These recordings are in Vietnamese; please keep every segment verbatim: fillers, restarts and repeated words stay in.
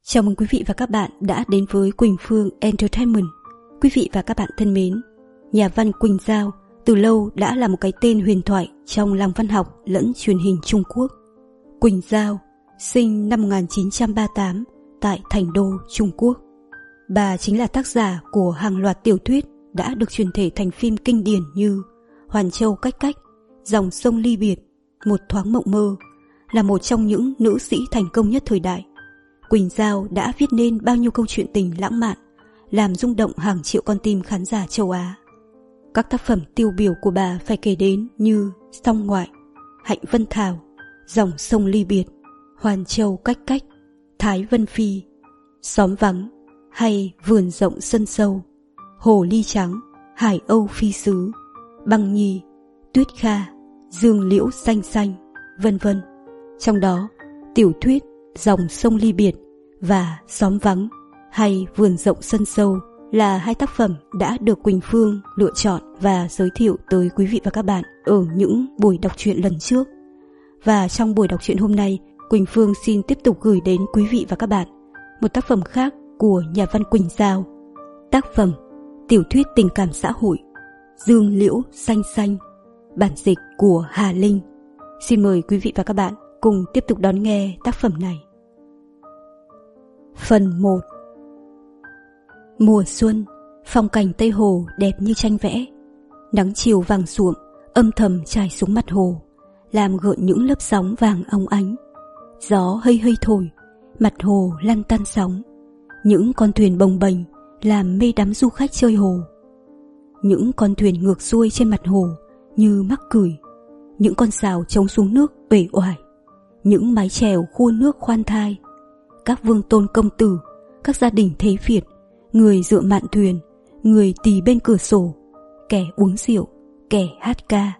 Chào mừng quý vị và các bạn đã đến với Quỳnh Phương Entertainment. Quý vị và các bạn thân mến, nhà văn Quỳnh Giao từ lâu đã là một cái tên huyền thoại trong làng văn học lẫn truyền hình Trung Quốc. Quỳnh Giao sinh năm một nghìn chín trăm ba mươi tám tại Thành Đô, Trung Quốc. Bà chính là tác giả của hàng loạt tiểu thuyết đã được truyền thể thành phim kinh điển như Hoàn Châu Cách Cách, Dòng Sông Ly Biệt, Một Thoáng Mộng Mơ. Là một trong những nữ sĩ thành công nhất thời đại, Quỳnh Giao đã viết nên bao nhiêu câu chuyện tình lãng mạn, làm rung động hàng triệu con tim khán giả châu Á. Các tác phẩm tiêu biểu của bà phải kể đến như Song Ngoại, Hạnh Vân Thảo, Dòng Sông Ly Biệt, Hoàn Châu Cách Cách, Thái Vân Phi, Xóm Vắng hay Vườn Rộng Sân Sâu, Hồ Ly Trắng, Hải Âu Phi Sứ, Băng Nhi, Tuyết Kha, Dương Liễu Xanh Xanh, vân vân. Trong đó, tiểu thuyết Dòng Sông Ly Biệt và Xóm Vắng hay Vườn Rộng Sân Sâu là hai tác phẩm đã được Quỳnh Phương lựa chọn và giới thiệu tới quý vị và các bạn ở những buổi đọc truyện lần trước. Và trong buổi đọc truyện hôm nay, Quỳnh Phương xin tiếp tục gửi đến quý vị và các bạn một tác phẩm khác của nhà văn Quỳnh Giao. Tác phẩm tiểu thuyết tình cảm xã hội Dương Liễu Xanh Xanh, bản dịch của Hà Linh. Xin mời quý vị và các bạn cùng tiếp tục đón nghe tác phẩm này. Phần một. Mùa xuân, phong cảnh Tây Hồ đẹp như tranh vẽ. Nắng chiều vàng suộm âm thầm trải xuống mặt hồ, làm gợn những lớp sóng vàng óng ánh. Gió hơi hơi thổi, mặt hồ lăn tăn sóng. Những con thuyền bồng bềnh làm mê đắm du khách chơi hồ. Những con thuyền ngược xuôi trên mặt hồ như mắc cười. Những con sào trống xuống nước uể oải. Những mái chèo khua nước khoan thai. Các vương tôn công tử, các gia đình thế Việt, người dựa mạn thuyền, người tì bên cửa sổ, kẻ uống rượu, kẻ hát ca.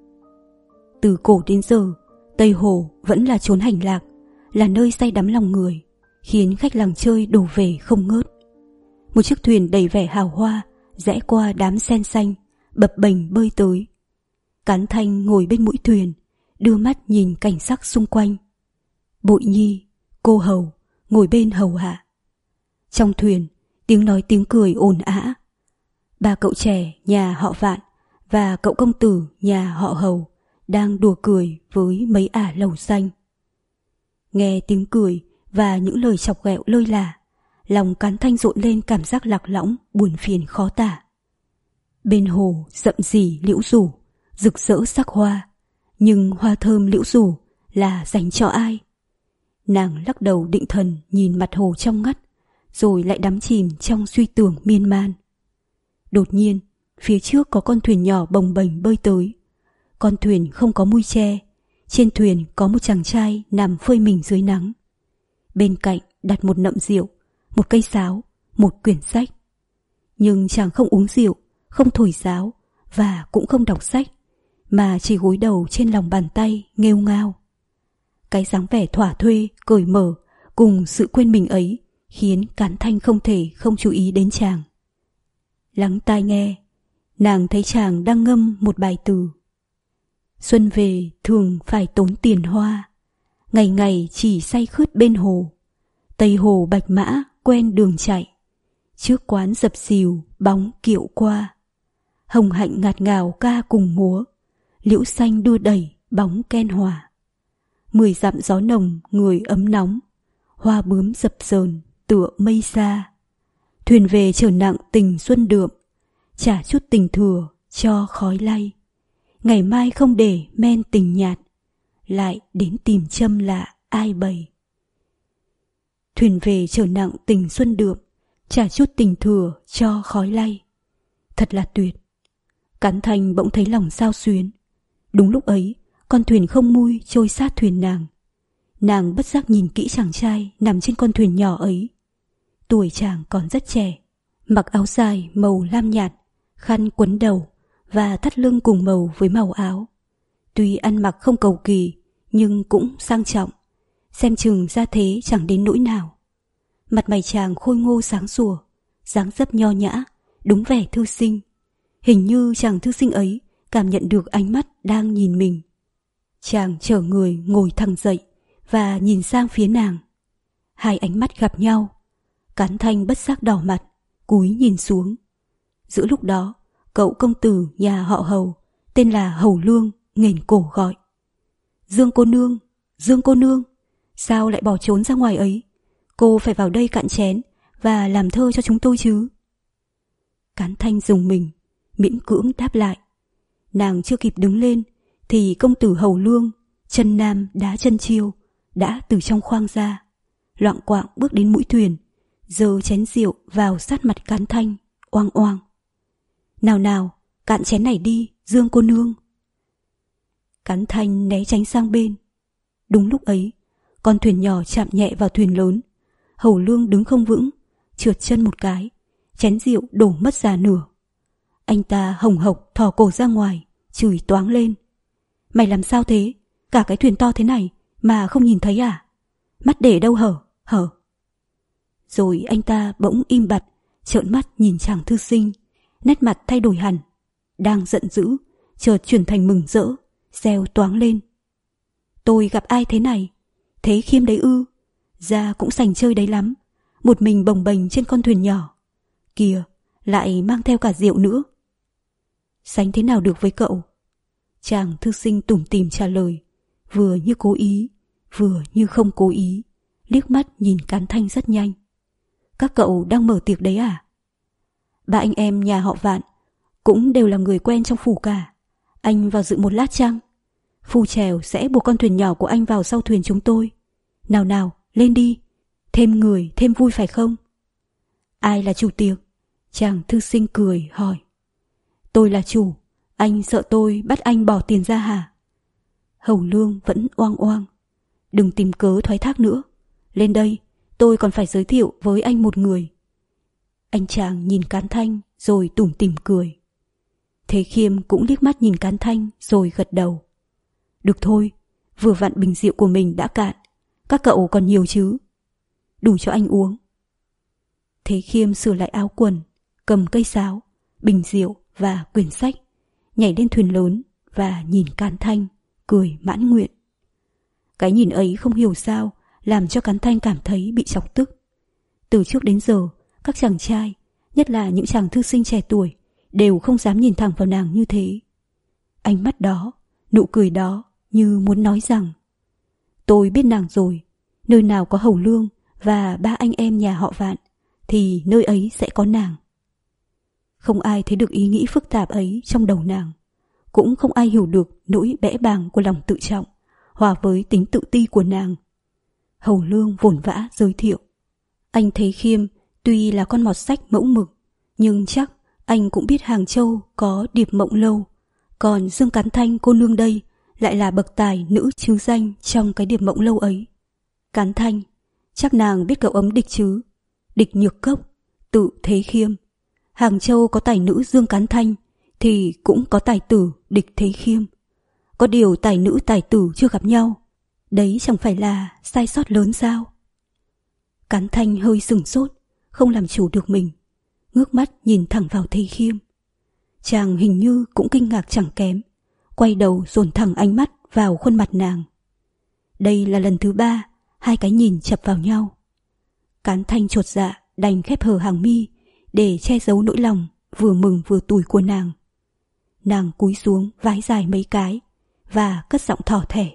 Từ cổ đến giờ, Tây Hồ vẫn là chốn hành lạc, là nơi say đắm lòng người, khiến khách làng chơi đổ về không ngớt. Một chiếc thuyền đầy vẻ hào hoa rẽ qua đám sen xanh, bập bềnh bơi tới. Cán Thanh ngồi bên mũi thuyền, đưa mắt nhìn cảnh sắc xung quanh. Bội Nhi, cô hầu, ngồi bên hầu hạ. Trong thuyền, tiếng nói tiếng cười ồn ào. Ba cậu trẻ nhà họ Vạn và cậu công tử nhà họ Hầu đang đùa cười với mấy ả lầu xanh. Nghe tiếng cười và những lời chọc ghẹo lơi là, lòng Cán Thanh rộn lên cảm giác lạc lõng, buồn phiền khó tả. Bên hồ rậm rì liễu rủ, rực rỡ sắc hoa, nhưng hoa thơm liễu rủ là dành cho ai? Nàng lắc đầu định thần nhìn mặt hồ trong ngắt, rồi lại đắm chìm trong suy tưởng miên man. Đột nhiên, phía trước có con thuyền nhỏ bồng bềnh bơi tới. Con thuyền không có mui che, trên thuyền có một chàng trai nằm phơi mình dưới nắng. Bên cạnh đặt một nậm rượu, một cây sáo, một quyển sách. Nhưng chàng không uống rượu, không thổi sáo và cũng không đọc sách, mà chỉ gối đầu trên lòng bàn tay nghêu ngao. Cái dáng vẻ thỏa thuê, cởi mở cùng sự quên mình ấy khiến Cán Thanh không thể không chú ý đến chàng. Lắng tai nghe, nàng thấy chàng đang ngâm một bài từ. Xuân về thường phải tốn tiền hoa, ngày ngày chỉ say khướt bên hồ. Tây hồ bạch mã quen đường chạy, trước quán dập xìu bóng kiệu qua. Hồng hạnh ngạt ngào ca cùng múa, liễu xanh đua đẩy bóng ken hòa. Mười dặm gió nồng người ấm nóng, hoa bướm dập dờn tựa mây xa. Thuyền về chở nặng tình xuân đượm, trả chút tình thừa cho khói lay. Ngày mai không để men tình nhạt, lại đến tìm châm lạ ai bày. Thuyền về chở nặng tình xuân đượm, trả chút tình thừa cho khói lay. Thật là tuyệt. Cán Thanh bỗng thấy lòng xao xuyến. Đúng lúc ấy, con thuyền không mui trôi sát thuyền nàng. Nàng bất giác nhìn kỹ chàng trai nằm trên con thuyền nhỏ ấy. Tuổi chàng còn rất trẻ, mặc áo dài màu lam nhạt, khăn quấn đầu và thắt lưng cùng màu với màu áo. Tuy ăn mặc không cầu kỳ nhưng cũng sang trọng, xem chừng ra thế chẳng đến nỗi nào. Mặt mày chàng khôi ngô sáng sủa, dáng dấp nho nhã, đúng vẻ thư sinh. Hình như chàng thư sinh ấy cảm nhận được ánh mắt đang nhìn mình. Chàng trở người ngồi thẳng dậy và nhìn sang phía nàng. Hai ánh mắt gặp nhau. Cán Thanh bất giác đỏ mặt, cúi nhìn xuống. Giữa lúc đó, cậu công tử nhà họ Hầu, tên là Hầu Lương, nghển cổ gọi: Dương cô nương, Dương cô nương, sao lại bỏ trốn ra ngoài ấy? Cô phải vào đây cạn chén và làm thơ cho chúng tôi chứ. Cán Thanh rùng mình, miễn cưỡng đáp lại. Nàng chưa kịp đứng lên thì công tử Hầu Lương, chân nam đá chân chiêu, đã từ trong khoang ra, loạng quạng bước đến mũi thuyền, giơ chén rượu vào sát mặt Cán Thanh, oang oang: Nào nào, cạn chén này đi, Dương cô nương. Cán Thanh né tránh sang bên. Đúng lúc ấy, con thuyền nhỏ chạm nhẹ vào thuyền lớn. Hầu Lương đứng không vững, trượt chân một cái, chén rượu đổ mất ra nửa. Anh ta hồng hộc thò cổ ra ngoài, chửi toáng lên: Mày làm sao thế? Cả cái thuyền to thế này mà không nhìn thấy à? Mắt để đâu hở, hở. Rồi anh ta bỗng im bặt, trợn mắt nhìn chàng thư sinh, nét mặt thay đổi hẳn. Đang giận dữ, chợt chuyển thành mừng rỡ, reo toáng lên: Tôi gặp ai thế này? Thế Khiêm đấy ư? Ra cũng sành chơi đấy lắm, một mình bồng bềnh trên con thuyền nhỏ. Kìa, lại mang theo cả rượu nữa. Sánh thế nào được với cậu? Chàng thư sinh tủm tỉm trả lời, vừa như cố ý, vừa như không cố ý, liếc mắt nhìn Cán Thanh rất nhanh. Các cậu đang mở tiệc đấy à? Ba anh em nhà họ Vạn cũng đều là người quen trong phủ cả. Anh vào dự một lát chăng? Phu chèo sẽ buộc con thuyền nhỏ của anh vào sau thuyền chúng tôi. Nào nào, lên đi, thêm người thêm vui phải không? Ai là chủ tiệc? Chàng thư sinh cười hỏi. Tôi là chủ, anh sợ tôi bắt anh bỏ tiền ra hả? Hầu Lương vẫn oang oang. Đừng tìm cớ thoái thác nữa. Lên đây, tôi còn phải giới thiệu với anh một người. Anh chàng nhìn Cán Thanh rồi tủm tỉm cười. Thế Khiêm cũng liếc mắt nhìn Cán Thanh rồi gật đầu. Được thôi, vừa vặn bình rượu của mình đã cạn, các cậu còn nhiều chứ? Đủ cho anh uống. Thế Khiêm sửa lại áo quần, cầm cây sáo, bình rượu và quyển sách, nhảy lên thuyền lớn và nhìn Cán Thanh, cười mãn nguyện. Cái nhìn ấy không hiểu sao làm cho Cán Thanh cảm thấy bị chọc tức. Từ trước đến giờ, các chàng trai, nhất là những chàng thư sinh trẻ tuổi, đều không dám nhìn thẳng vào nàng như thế. Ánh mắt đó, nụ cười đó như muốn nói rằng: tôi biết nàng rồi, nơi nào có Hầu Lương và ba anh em nhà họ Vạn thì nơi ấy sẽ có nàng. Không ai thấy được ý nghĩ phức tạp ấy trong đầu nàng, cũng không ai hiểu được nỗi bẽ bàng của lòng tự trọng hòa với tính tự ti của nàng. Hầu Lương vồn vã giới thiệu. Anh thấy Khiêm tuy là con mọt sách mẫu mực, nhưng chắc anh cũng biết Hàng Châu có Điệp Mộng Lâu, còn Dương Cán Thanh cô nương đây lại là bậc tài nữ chứ danh trong cái Điệp Mộng Lâu ấy. Cán Thanh, chắc nàng biết cậu ấm Địch chứ? Địch Nhược Cốc, tự Thế Khiêm. Hàng Châu có tài nữ Dương Cán Thanh thì cũng có tài tử Địch Thế Khiêm. Có điều tài nữ tài tử chưa gặp nhau, đấy chẳng phải là sai sót lớn sao? Cán Thanh hơi sửng sốt, không làm chủ được mình, ngước mắt nhìn thẳng vào Thế Khiêm. Chàng hình như cũng kinh ngạc chẳng kém, quay đầu dồn thẳng ánh mắt vào khuôn mặt nàng. Đây là lần thứ ba hai cái nhìn chập vào nhau. Cán Thanh chột dạ đành khép hờ hàng mi để che giấu nỗi lòng vừa mừng vừa tủi của nàng. Nàng cúi xuống vái dài mấy cái và cất giọng thỏ thẻ.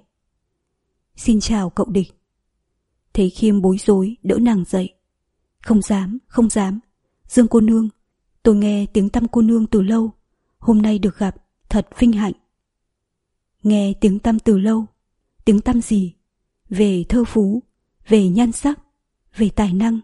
Xin chào cậu Địch. Thế Khiêm bối rối đỡ nàng dậy. Không dám, không dám. Dương cô nương, tôi nghe tiếng tăm cô nương từ lâu, hôm nay được gặp thật vinh hạnh. Nghe tiếng tăm từ lâu? Tiếng tăm gì? Về thơ phú, về nhan sắc, về tài năng.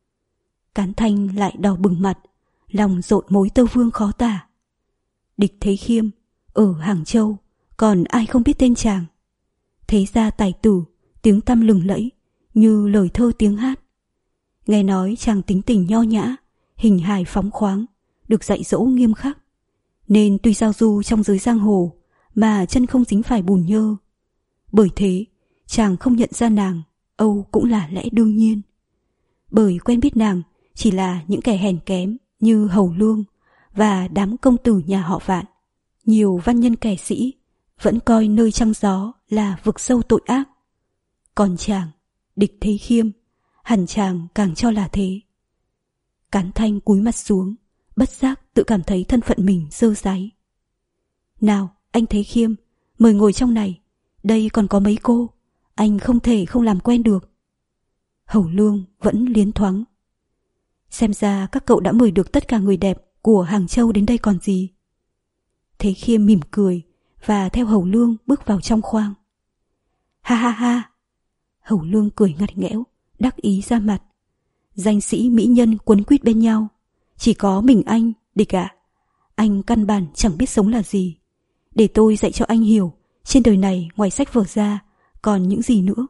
Cán Thanh lại đỏ bừng mặt, lòng dội mối tơ vương khó tả. Địch Thế Khiêm, ở Hàng Châu, còn ai không biết tên chàng. Thế gia tài tử, tiếng tăm lừng lẫy, như lời thơ tiếng hát. Nghe nói chàng tính tình nho nhã, hình hài phóng khoáng, được dạy dỗ nghiêm khắc, nên tuy giao du trong giới giang hồ mà chân không dính phải bùn nhơ. Bởi thế, chàng không nhận ra nàng, âu cũng là lẽ đương nhiên. Bởi quen biết nàng chỉ là những kẻ hèn kém như Hầu Lương và đám công tử nhà họ Vạn. Nhiều văn nhân kẻ sĩ vẫn coi nơi trăng gió là vực sâu tội ác. Còn chàng, Địch Thế Khiêm, hẳn chàng càng cho là thế. Cán Thanh cúi mặt xuống, bất giác tự cảm thấy thân phận mình dơ dáy. Nào, anh Thế Khiêm, mời ngồi trong này, đây còn có mấy cô, anh không thể không làm quen được. Hầu Lương vẫn liến thoáng. Xem ra các cậu đã mời được tất cả người đẹp của Hàng Châu đến đây còn gì. Thế Khiêm mỉm cười và theo Hầu Lương bước vào trong khoang. Ha ha ha! Hầu Lương cười ngặt nghẽo, đắc ý ra mặt. Danh sĩ mỹ nhân quấn quýt bên nhau, chỉ có mình anh, Địch ạ. Anh căn bản chẳng biết sống là gì. Để tôi dạy cho anh hiểu, trên đời này ngoài sách vở ra còn những gì nữa.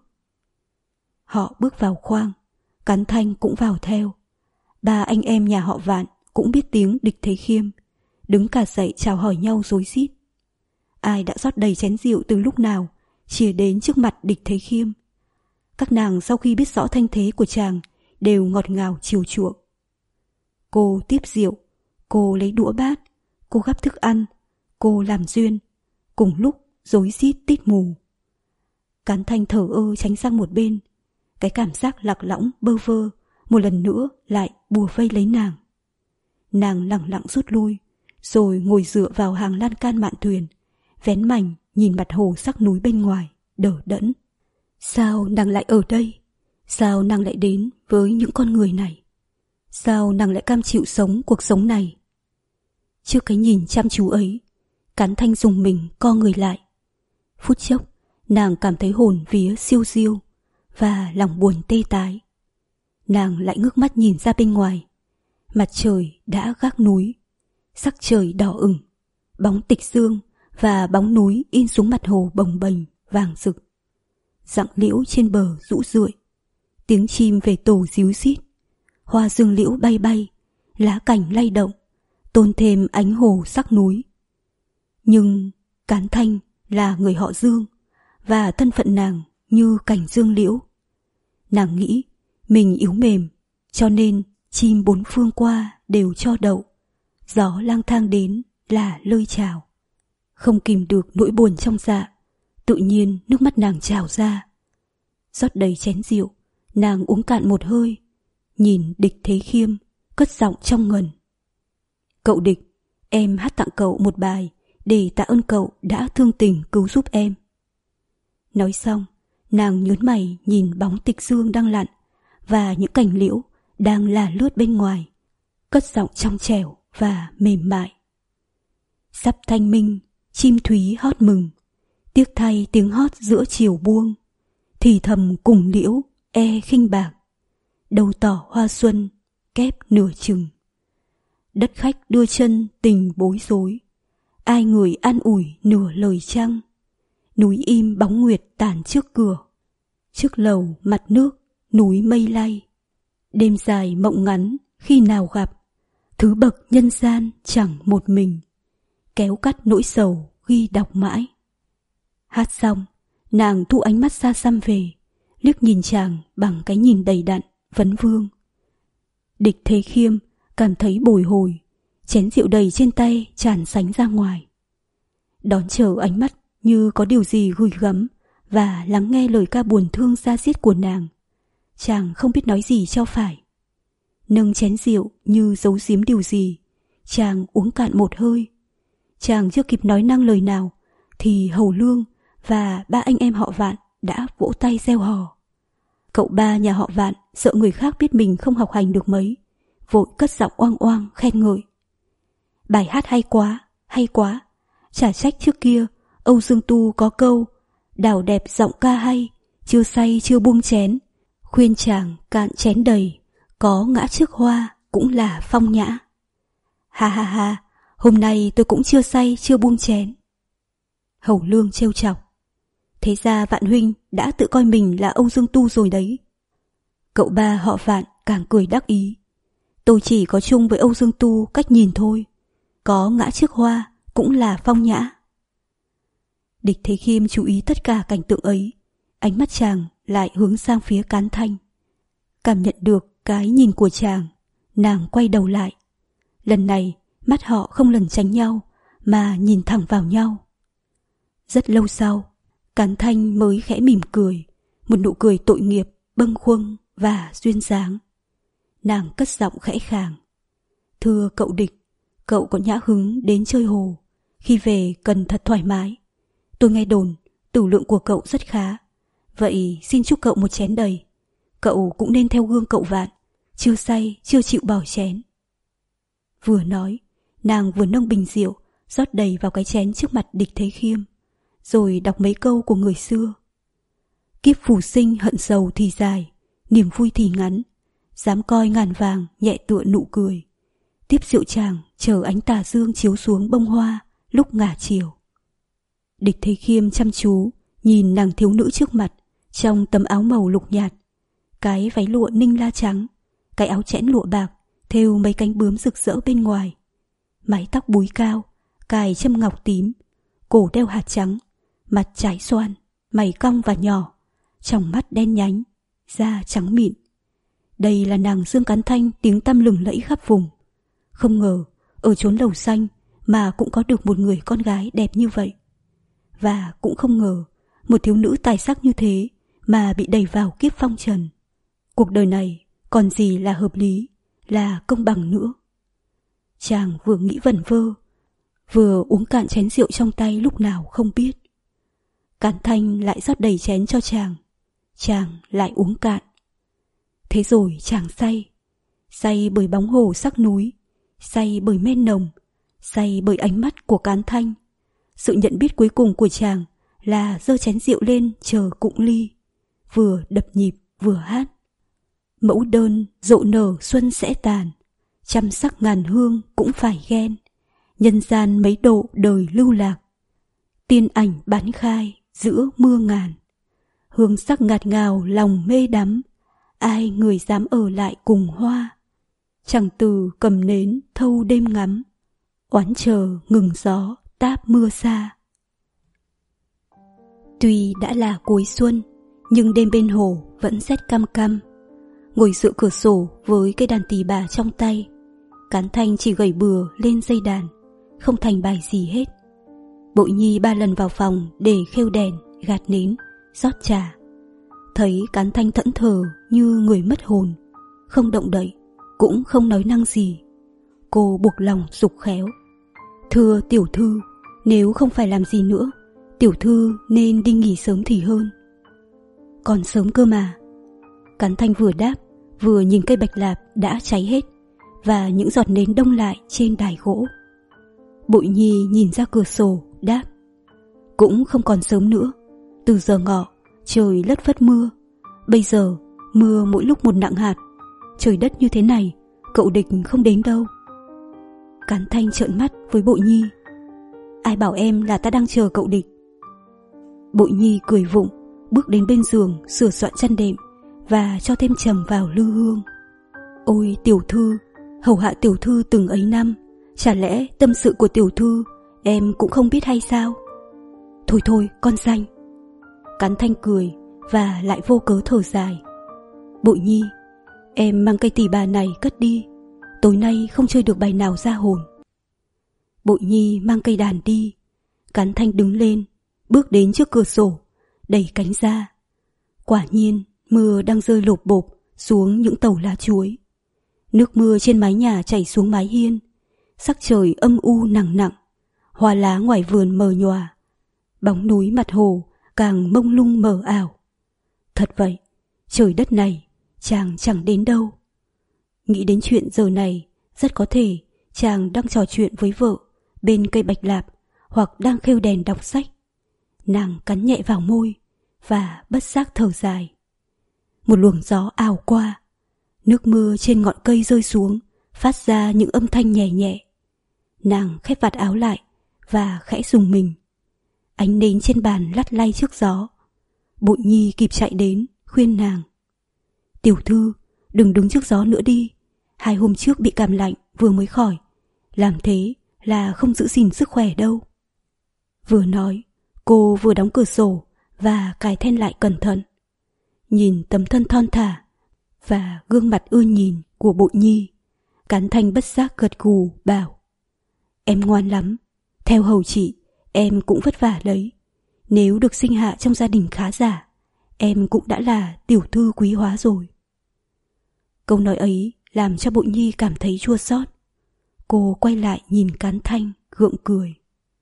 Họ bước vào khoang, Cán Thanh cũng vào theo. Ba anh em nhà họ Vạn cũng biết tiếng Địch Thế Khiêm, đứng cả dậy chào hỏi nhau rối rít. Ai đã rót đầy chén rượu từ lúc nào, chìa đến trước mặt Địch Thế Khiêm. Các nàng sau khi biết rõ thanh thế của chàng đều ngọt ngào chiều chuộng. Cô tiếp rượu, cô lấy đũa bát, cô gắp thức ăn, cô làm duyên, cùng lúc rối rít tít mù. Cán Thanh thở ơ tránh sang một bên, cái cảm giác lạc lõng bơ vơ một lần nữa lại bùa vây lấy nàng. Nàng lẳng lặng rút lui, rồi ngồi dựa vào hàng lan can mạn thuyền, vén mảnh nhìn mặt hồ sắc núi bên ngoài, đờ đẫn. Sao nàng lại ở đây? Sao nàng lại đến với những con người này? Sao nàng lại cam chịu sống cuộc sống này? Trước cái nhìn chăm chú ấy, Cán Thanh dùng mình co người lại. Phút chốc, nàng cảm thấy hồn vía siêu diêu và lòng buồn tê tái. Nàng lại ngước mắt nhìn ra bên ngoài. Mặt trời đã gác núi, sắc trời đỏ ửng, bóng Tịch Dương và bóng núi in xuống mặt hồ bồng bềnh vàng rực. Dặng liễu trên bờ rũ rượi, tiếng chim về tổ ríu rít, hoa dương liễu bay bay, lá cành lay động, tôn thêm ánh hồ sắc núi. Nhưng Cán Thanh là người họ Dương, và thân phận nàng như cành dương liễu. Nàng nghĩ mình yếu mềm, cho nên chim bốn phương qua đều cho đậu, gió lang thang đến là lơi chào. Không kìm được nỗi buồn trong dạ, tự nhiên nước mắt nàng trào ra. Rót đầy chén rượu, nàng uống cạn một hơi, nhìn Địch Thế Khiêm, cất giọng trong ngần. Cậu Địch, em hát tặng cậu một bài để tạ ơn cậu đã thương tình cứu giúp em. Nói xong, nàng nhớn mày nhìn bóng Tịch Dương đang lặn và những cành liễu đang là lướt bên ngoài, cất giọng trong trẻo và mềm mại. Sắp thanh minh, chim thúy hót mừng, tiếc thay tiếng hót giữa chiều buông, thì thầm cùng liễu e khinh bạc, đầu tỏ hoa xuân kép nửa chừng. Đất khách đưa chân tình bối rối, ai người an ủi nửa lời trăng. Núi im bóng nguyệt tàn trước cửa, trước lầu mặt nước núi mây lay. Đêm dài mộng ngắn khi nào gặp, thứ bậc nhân gian chẳng một mình, kéo cắt nỗi sầu ghi đọc mãi. Hát xong, nàng thu ánh mắt xa xăm về, liếc nhìn chàng bằng cái nhìn đầy đặn vấn vương. Địch Thế Khiêm cảm thấy bồi hồi, chén rượu đầy trên tay tràn sánh ra ngoài. Đón chờ ánh mắt như có điều gì gửi gắm và lắng nghe lời ca buồn thương da diết của nàng, chàng không biết nói gì cho phải. Nâng chén rượu như giấu giếm điều gì, chàng uống cạn một hơi. Chàng chưa kịp nói năng lời nào thì Hầu Lương và ba anh em họ Vạn đã vỗ tay reo hò. Cậu ba nhà họ Vạn sợ người khác biết mình không học hành được mấy, vội cất giọng oang oang khen ngợi. Bài hát hay quá, hay quá. Chả trách trước kia Âu Dương Tu có câu đào đẹp giọng ca hay, chưa say chưa buông chén, khuyên chàng cạn chén đầy, có ngã trước hoa cũng là phong nhã. Ha ha ha, hôm nay tôi cũng chưa say chưa buông chén. Hầu Lương trêu chọc. Thế ra Vạn huynh đã tự coi mình là Âu Dương Tu rồi đấy. Cậu ba họ Vạn càng cười đắc ý. Tôi chỉ có chung với Âu Dương Tu cách nhìn thôi, có ngã trước hoa cũng là phong nhã. Địch Thế Khiêm chú ý tất cả cảnh tượng ấy, ánh mắt chàng lại hướng sang phía Cán Thanh. Cảm nhận được cái nhìn của chàng, nàng quay đầu lại. Lần này mắt họ không lẩn tránh nhau mà nhìn thẳng vào nhau. Rất lâu sau, Cán Thanh mới khẽ mỉm cười, một nụ cười tội nghiệp bâng khuâng và duyên dáng. Nàng cất giọng khẽ khàng. Thưa cậu Địch, cậu có nhã hứng đến chơi hồ, khi về cần thật thoải mái. Tôi nghe đồn tửu lượng của cậu rất khá, vậy xin chúc cậu một chén đầy. Cậu cũng nên theo gương cậu Vạn, chưa say chưa chịu bỏ chén. Vừa nói, nàng vừa nâng bình rượu rót đầy vào cái chén trước mặt Địch Thế Khiêm, rồi đọc mấy câu của người xưa. Kiếp phù sinh hận sầu thì dài, niềm vui thì ngắn, dám coi ngàn vàng nhẹ tựa nụ cười. Tiếp rượu chàng chờ ánh tà dương chiếu xuống bông hoa lúc ngả chiều. Địch Thế Khiêm chăm chú nhìn nàng thiếu nữ trước mặt trong tấm áo màu lục nhạt, cái váy lụa ninh la trắng, cái áo chẽn lụa bạc thêu mấy cánh bướm rực rỡ bên ngoài, mái tóc búi cao, cài châm ngọc tím, cổ đeo hạt trắng, mặt trái xoan, mày cong và nhỏ, tròng mắt đen nhánh, da trắng mịn. Đây là nàng Dương Cán Thanh tiếng tăm lừng lẫy khắp vùng. Không ngờ ở chốn lầu xanh mà cũng có được một người con gái đẹp như vậy. Và cũng không ngờ một thiếu nữ tài sắc như thế mà bị đẩy vào kiếp phong trần. Cuộc đời này còn gì là hợp lý, là công bằng nữa. Chàng vừa nghĩ vẩn vơ, vừa uống cạn chén rượu trong tay lúc nào không biết. Cán Thanh lại rót đầy chén cho chàng, chàng lại uống cạn. Thế rồi chàng say, say bởi bóng hồ sắc núi, say bởi men nồng, say bởi ánh mắt của Cán Thanh. Sự nhận biết cuối cùng của chàng là giơ chén rượu lên chờ cụng ly, vừa đập nhịp vừa hát. Mẫu đơn rộ nở xuân sẽ tàn, trăm sắc ngàn hương cũng phải ghen. Nhân gian mấy độ đời lưu lạc, tiên ảnh bán khai giữa mưa ngàn. Hương sắc ngạt ngào lòng mê đắm, ai người dám ở lại cùng hoa. Chẳng từ cầm nến thâu đêm ngắm, oán chờ ngừng gió táp mưa xa. Tuy đã là cuối xuân, nhưng đêm bên hồ vẫn rét căm căm. Ngồi dựa cửa sổ với cây đàn tỳ bà trong tay, Cán Thanh chỉ gảy bừa lên dây đàn, không thành bài gì hết. Bội Nhi ba lần vào phòng để khêu đèn, gạt nến, rót trà. Thấy Cán Thanh thẫn thờ như người mất hồn, không động đậy, cũng không nói năng gì. Cô buộc lòng giục khéo. Thưa tiểu thư, nếu không phải làm gì nữa, tiểu thư nên đi nghỉ sớm thì hơn. Còn sớm cơ mà. Cán Thanh vừa đáp, vừa nhìn cây bạch lạp đã cháy hết và những giọt nến đông lại trên đài gỗ. Bội Nhi nhìn ra cửa sổ đáp, cũng không còn sớm nữa. Từ giờ ngọ trời lất phất mưa, bây giờ mưa mỗi lúc một nặng hạt. Trời đất như thế này, cậu Địch không đến đâu. Cán Thanh trợn mắt với Bội Nhi. Ai bảo em là ta đang chờ cậu Địch? Bội Nhi cười vụng, bước đến bên giường sửa soạn chăn đệm và cho thêm trầm vào lư hương. Ôi tiểu thư, hầu hạ tiểu thư từng ấy năm, chả lẽ tâm sự của tiểu thư em cũng không biết hay sao? Thôi thôi con danh. Cán Thanh cười và lại vô cớ thở dài. Bội Nhi, em mang cây tỳ bà này cất đi, tối nay không chơi được bài nào ra hồn. Bội Nhi mang cây đàn đi. Cán Thanh đứng lên, bước đến trước cửa sổ, đẩy cánh ra. Quả nhiên mưa đang rơi lộp bộp xuống những tàu lá chuối. Nước mưa trên mái nhà chảy xuống mái hiên. Sắc trời âm u nặng nặng, hoa lá ngoài vườn mờ nhòa, bóng núi mặt hồ càng mông lung mờ ảo. Thật vậy, trời đất này chàng chẳng đến đâu. Nghĩ đến chuyện giờ này, rất có thể chàng đang trò chuyện với vợ bên cây bạch lạp, hoặc đang khêu đèn đọc sách. Nàng cắn nhẹ vào môi và bất giác thở dài. Một luồng gió ào qua, nước mưa trên ngọn cây rơi xuống, phát ra những âm thanh nhẹ nhẹ. Nàng khép vạt áo lại và khẽ rùng mình. Ánh nến trên bàn lắt lay trước gió. Bội Nhi kịp chạy đến khuyên nàng. Tiểu thư, đừng đứng trước gió nữa đi. Hai hôm trước bị cảm lạnh vừa mới khỏi, làm thế là không giữ gìn sức khỏe đâu. Vừa nói, cô vừa đóng cửa sổ và cài then lại cẩn thận. Nhìn tấm thân thon thả và gương mặt ưa nhìn của Bội Nhi, Cán Thanh bất giác gật gù bảo: Em ngoan lắm, theo hầu chị em cũng vất vả đấy. Nếu được sinh hạ trong gia đình khá giả, em cũng đã là tiểu thư quý hóa rồi. Câu nói ấy làm cho Bội Nhi cảm thấy chua xót. Cô quay lại nhìn Cán Thanh, gượng cười.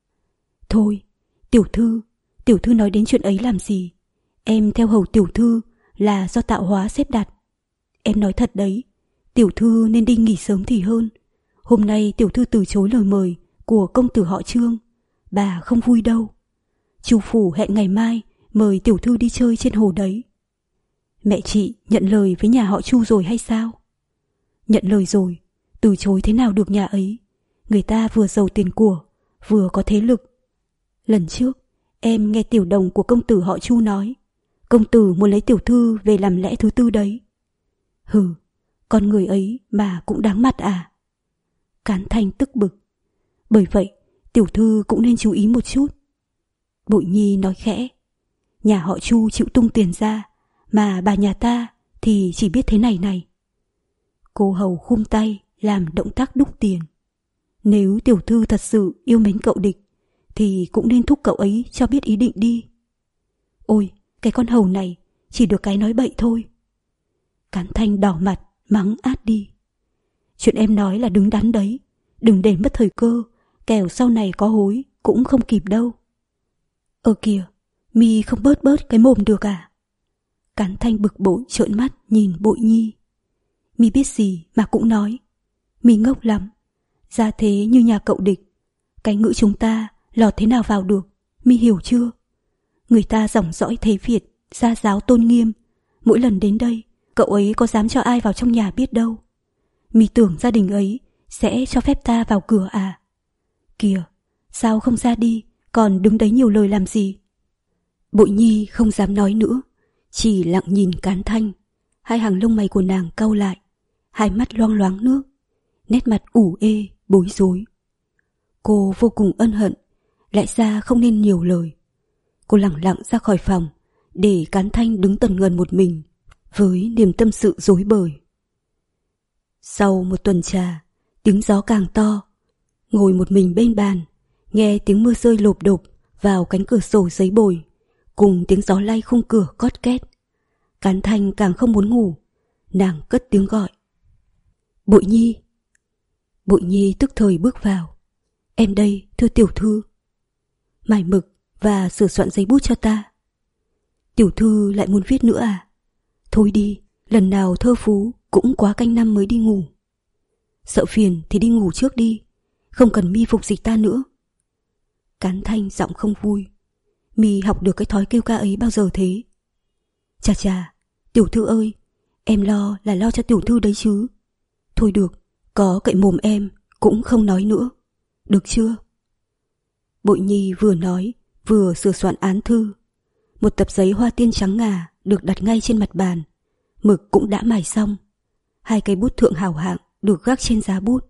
Thôi, tiểu thư, tiểu thư nói đến chuyện ấy làm gì? Em theo hầu tiểu thư là do tạo hóa xếp đặt. Em nói thật đấy, tiểu thư nên đi nghỉ sớm thì hơn. Hôm nay tiểu thư từ chối lời mời của công tử họ Trương, bà không vui đâu. Chu phủ hẹn ngày mai mời tiểu thư đi chơi trên hồ đấy. Mẹ chị nhận lời với nhà họ Chu rồi hay sao? Nhận lời rồi, từ chối thế nào được nhà ấy. Người ta vừa giàu tiền của, vừa có thế lực. Lần trước, em nghe tiểu đồng của công tử họ Chu nói, công tử muốn lấy tiểu thư về làm lẽ thứ tư đấy. Hừ, con người ấy mà cũng đáng mặt à? Cán Thanh tức bực. Bởi vậy, tiểu thư cũng nên chú ý một chút. Bội Nhi nói khẽ. Nhà họ Chu chịu tung tiền ra, mà bà nhà ta thì chỉ biết thế này này. Cô hầu khum tay làm động tác đúc tiền. Nếu tiểu thư thật sự yêu mến cậu Địch thì cũng nên thúc cậu ấy cho biết ý định đi. Ôi, cái con hầu này chỉ được cái nói bậy thôi. Cán Thanh đỏ mặt mắng át đi. Chuyện em nói là đứng đắn đấy, đừng để mất thời cơ, kẻo sau này có hối cũng không kịp đâu. Ờ kìa, mi không bớt bớt cái mồm được à? Cán Thanh bực bội trợn mắt nhìn Bội Nhi. Mi biết gì mà cũng nói. Mi ngốc lắm. Ra thế như nhà cậu Địch, cái ngữ chúng ta lọt thế nào vào được, mi hiểu chưa? Người ta dòng dõi thế Việt, gia giáo tôn nghiêm. Mỗi lần đến đây, cậu ấy có dám cho ai vào trong nhà biết đâu. Mi tưởng gia đình ấy sẽ cho phép ta vào cửa à? Kìa, sao không ra đi, còn đứng đấy nhiều lời làm gì? Bội Nhi không dám nói nữa, chỉ lặng nhìn Cán Thanh. Hai hàng lông mày của nàng cau lại, hai mắt loang loáng nước, nét mặt ủ ê, bối rối. Cô vô cùng ân hận, lẽ ra không nên nhiều lời. Cô lẳng lặng ra khỏi phòng, để Cán Thanh đứng tần ngần một mình, với niềm tâm sự rối bời. Sau một tuần trà, tiếng gió càng to. Ngồi một mình bên bàn, nghe tiếng mưa rơi lộp độp vào cánh cửa sổ giấy bồi, cùng tiếng gió lay khung cửa cót két. Cán Thanh càng không muốn ngủ, nàng cất tiếng gọi. Bội Nhi. Bội Nhi tức thời bước vào. Em đây, thưa tiểu thư. Mài mực và sửa soạn giấy bút cho ta. Tiểu thư lại muốn viết nữa à? Thôi đi, lần nào thơ phú cũng quá canh năm mới đi ngủ. Sợ phiền thì đi ngủ trước đi, không cần mi phục dịch ta nữa. Cán Thanh giọng không vui. Mi học được cái thói kêu ca ấy bao giờ thế? Chà chà, tiểu thư ơi, em lo là lo cho tiểu thư đấy chứ. Thôi được, có cậy mồm em cũng không nói nữa, được chưa? Bội Nhi vừa nói vừa sửa soạn án thư. Một tập giấy hoa tiên trắng ngà được đặt ngay trên mặt bàn, mực cũng đã mài xong. Hai cây bút thượng hảo hạng được gác trên giá bút.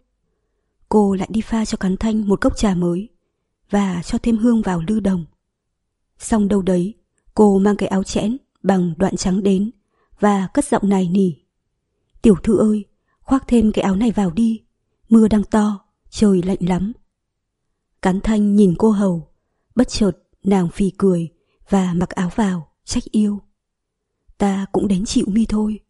Cô lại đi pha cho Cán Thanh một cốc trà mới và cho thêm hương vào lư đồng. Xong đâu đấy, cô mang cái áo chẽn bằng đoạn trắng đến và cất giọng nài nỉ. Tiểu thư ơi, khoác thêm cái áo này vào đi, mưa đang to, trời lạnh lắm. Cán Thanh nhìn cô hầu, bất chợt nàng phì cười và mặc áo vào, trách yêu. Ta cũng đến chịu mi thôi.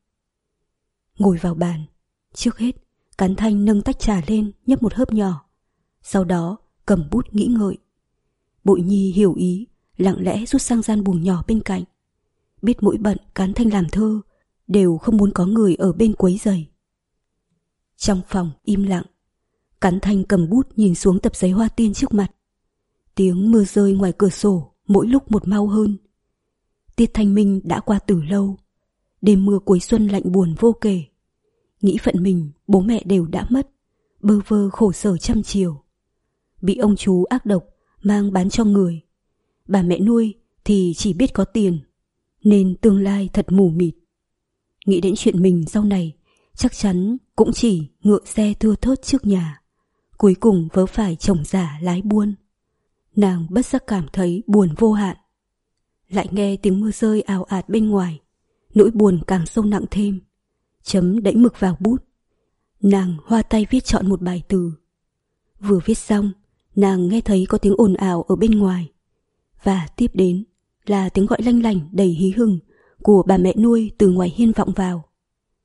Ngồi vào bàn, trước hết Cán Thanh nâng tách trà lên nhấp một hớp nhỏ, sau đó cầm bút nghĩ ngợi. Bội Nhi hiểu ý, lặng lẽ rút sang gian buồng nhỏ bên cạnh. Biết mỗi bận Cán Thanh làm thơ đều không muốn có người ở bên quấy rầy. Trong phòng im lặng, Cán Thanh cầm bút nhìn xuống tập giấy hoa tiên trước mặt. Tiếng mưa rơi ngoài cửa sổ mỗi lúc một mau hơn. Tiết thanh minh đã qua từ lâu. Đêm mưa cuối xuân lạnh buồn vô kể. Nghĩ phận mình bố mẹ đều đã mất, bơ vơ khổ sở trăm chiều. Bị ông chú ác độc mang bán cho người. Bà mẹ nuôi thì chỉ biết có tiền, nên tương lai thật mù mịt. Nghĩ đến chuyện mình sau này chắc chắn cũng chỉ ngựa xe thưa thớt trước nhà, cuối cùng vớ phải chồng giả lái buôn. Nàng bất giác cảm thấy buồn vô hạn. Lại nghe tiếng mưa rơi ào ạt bên ngoài, nỗi buồn càng sâu nặng thêm. Chấm đẫy mực vào bút, nàng hoa tay viết trọn một bài từ. Vừa viết xong, nàng nghe thấy có tiếng ồn ào ở bên ngoài, và tiếp đến là tiếng gọi lanh lảnh đầy hí hửng của bà mẹ nuôi từ ngoài hiên vọng vào.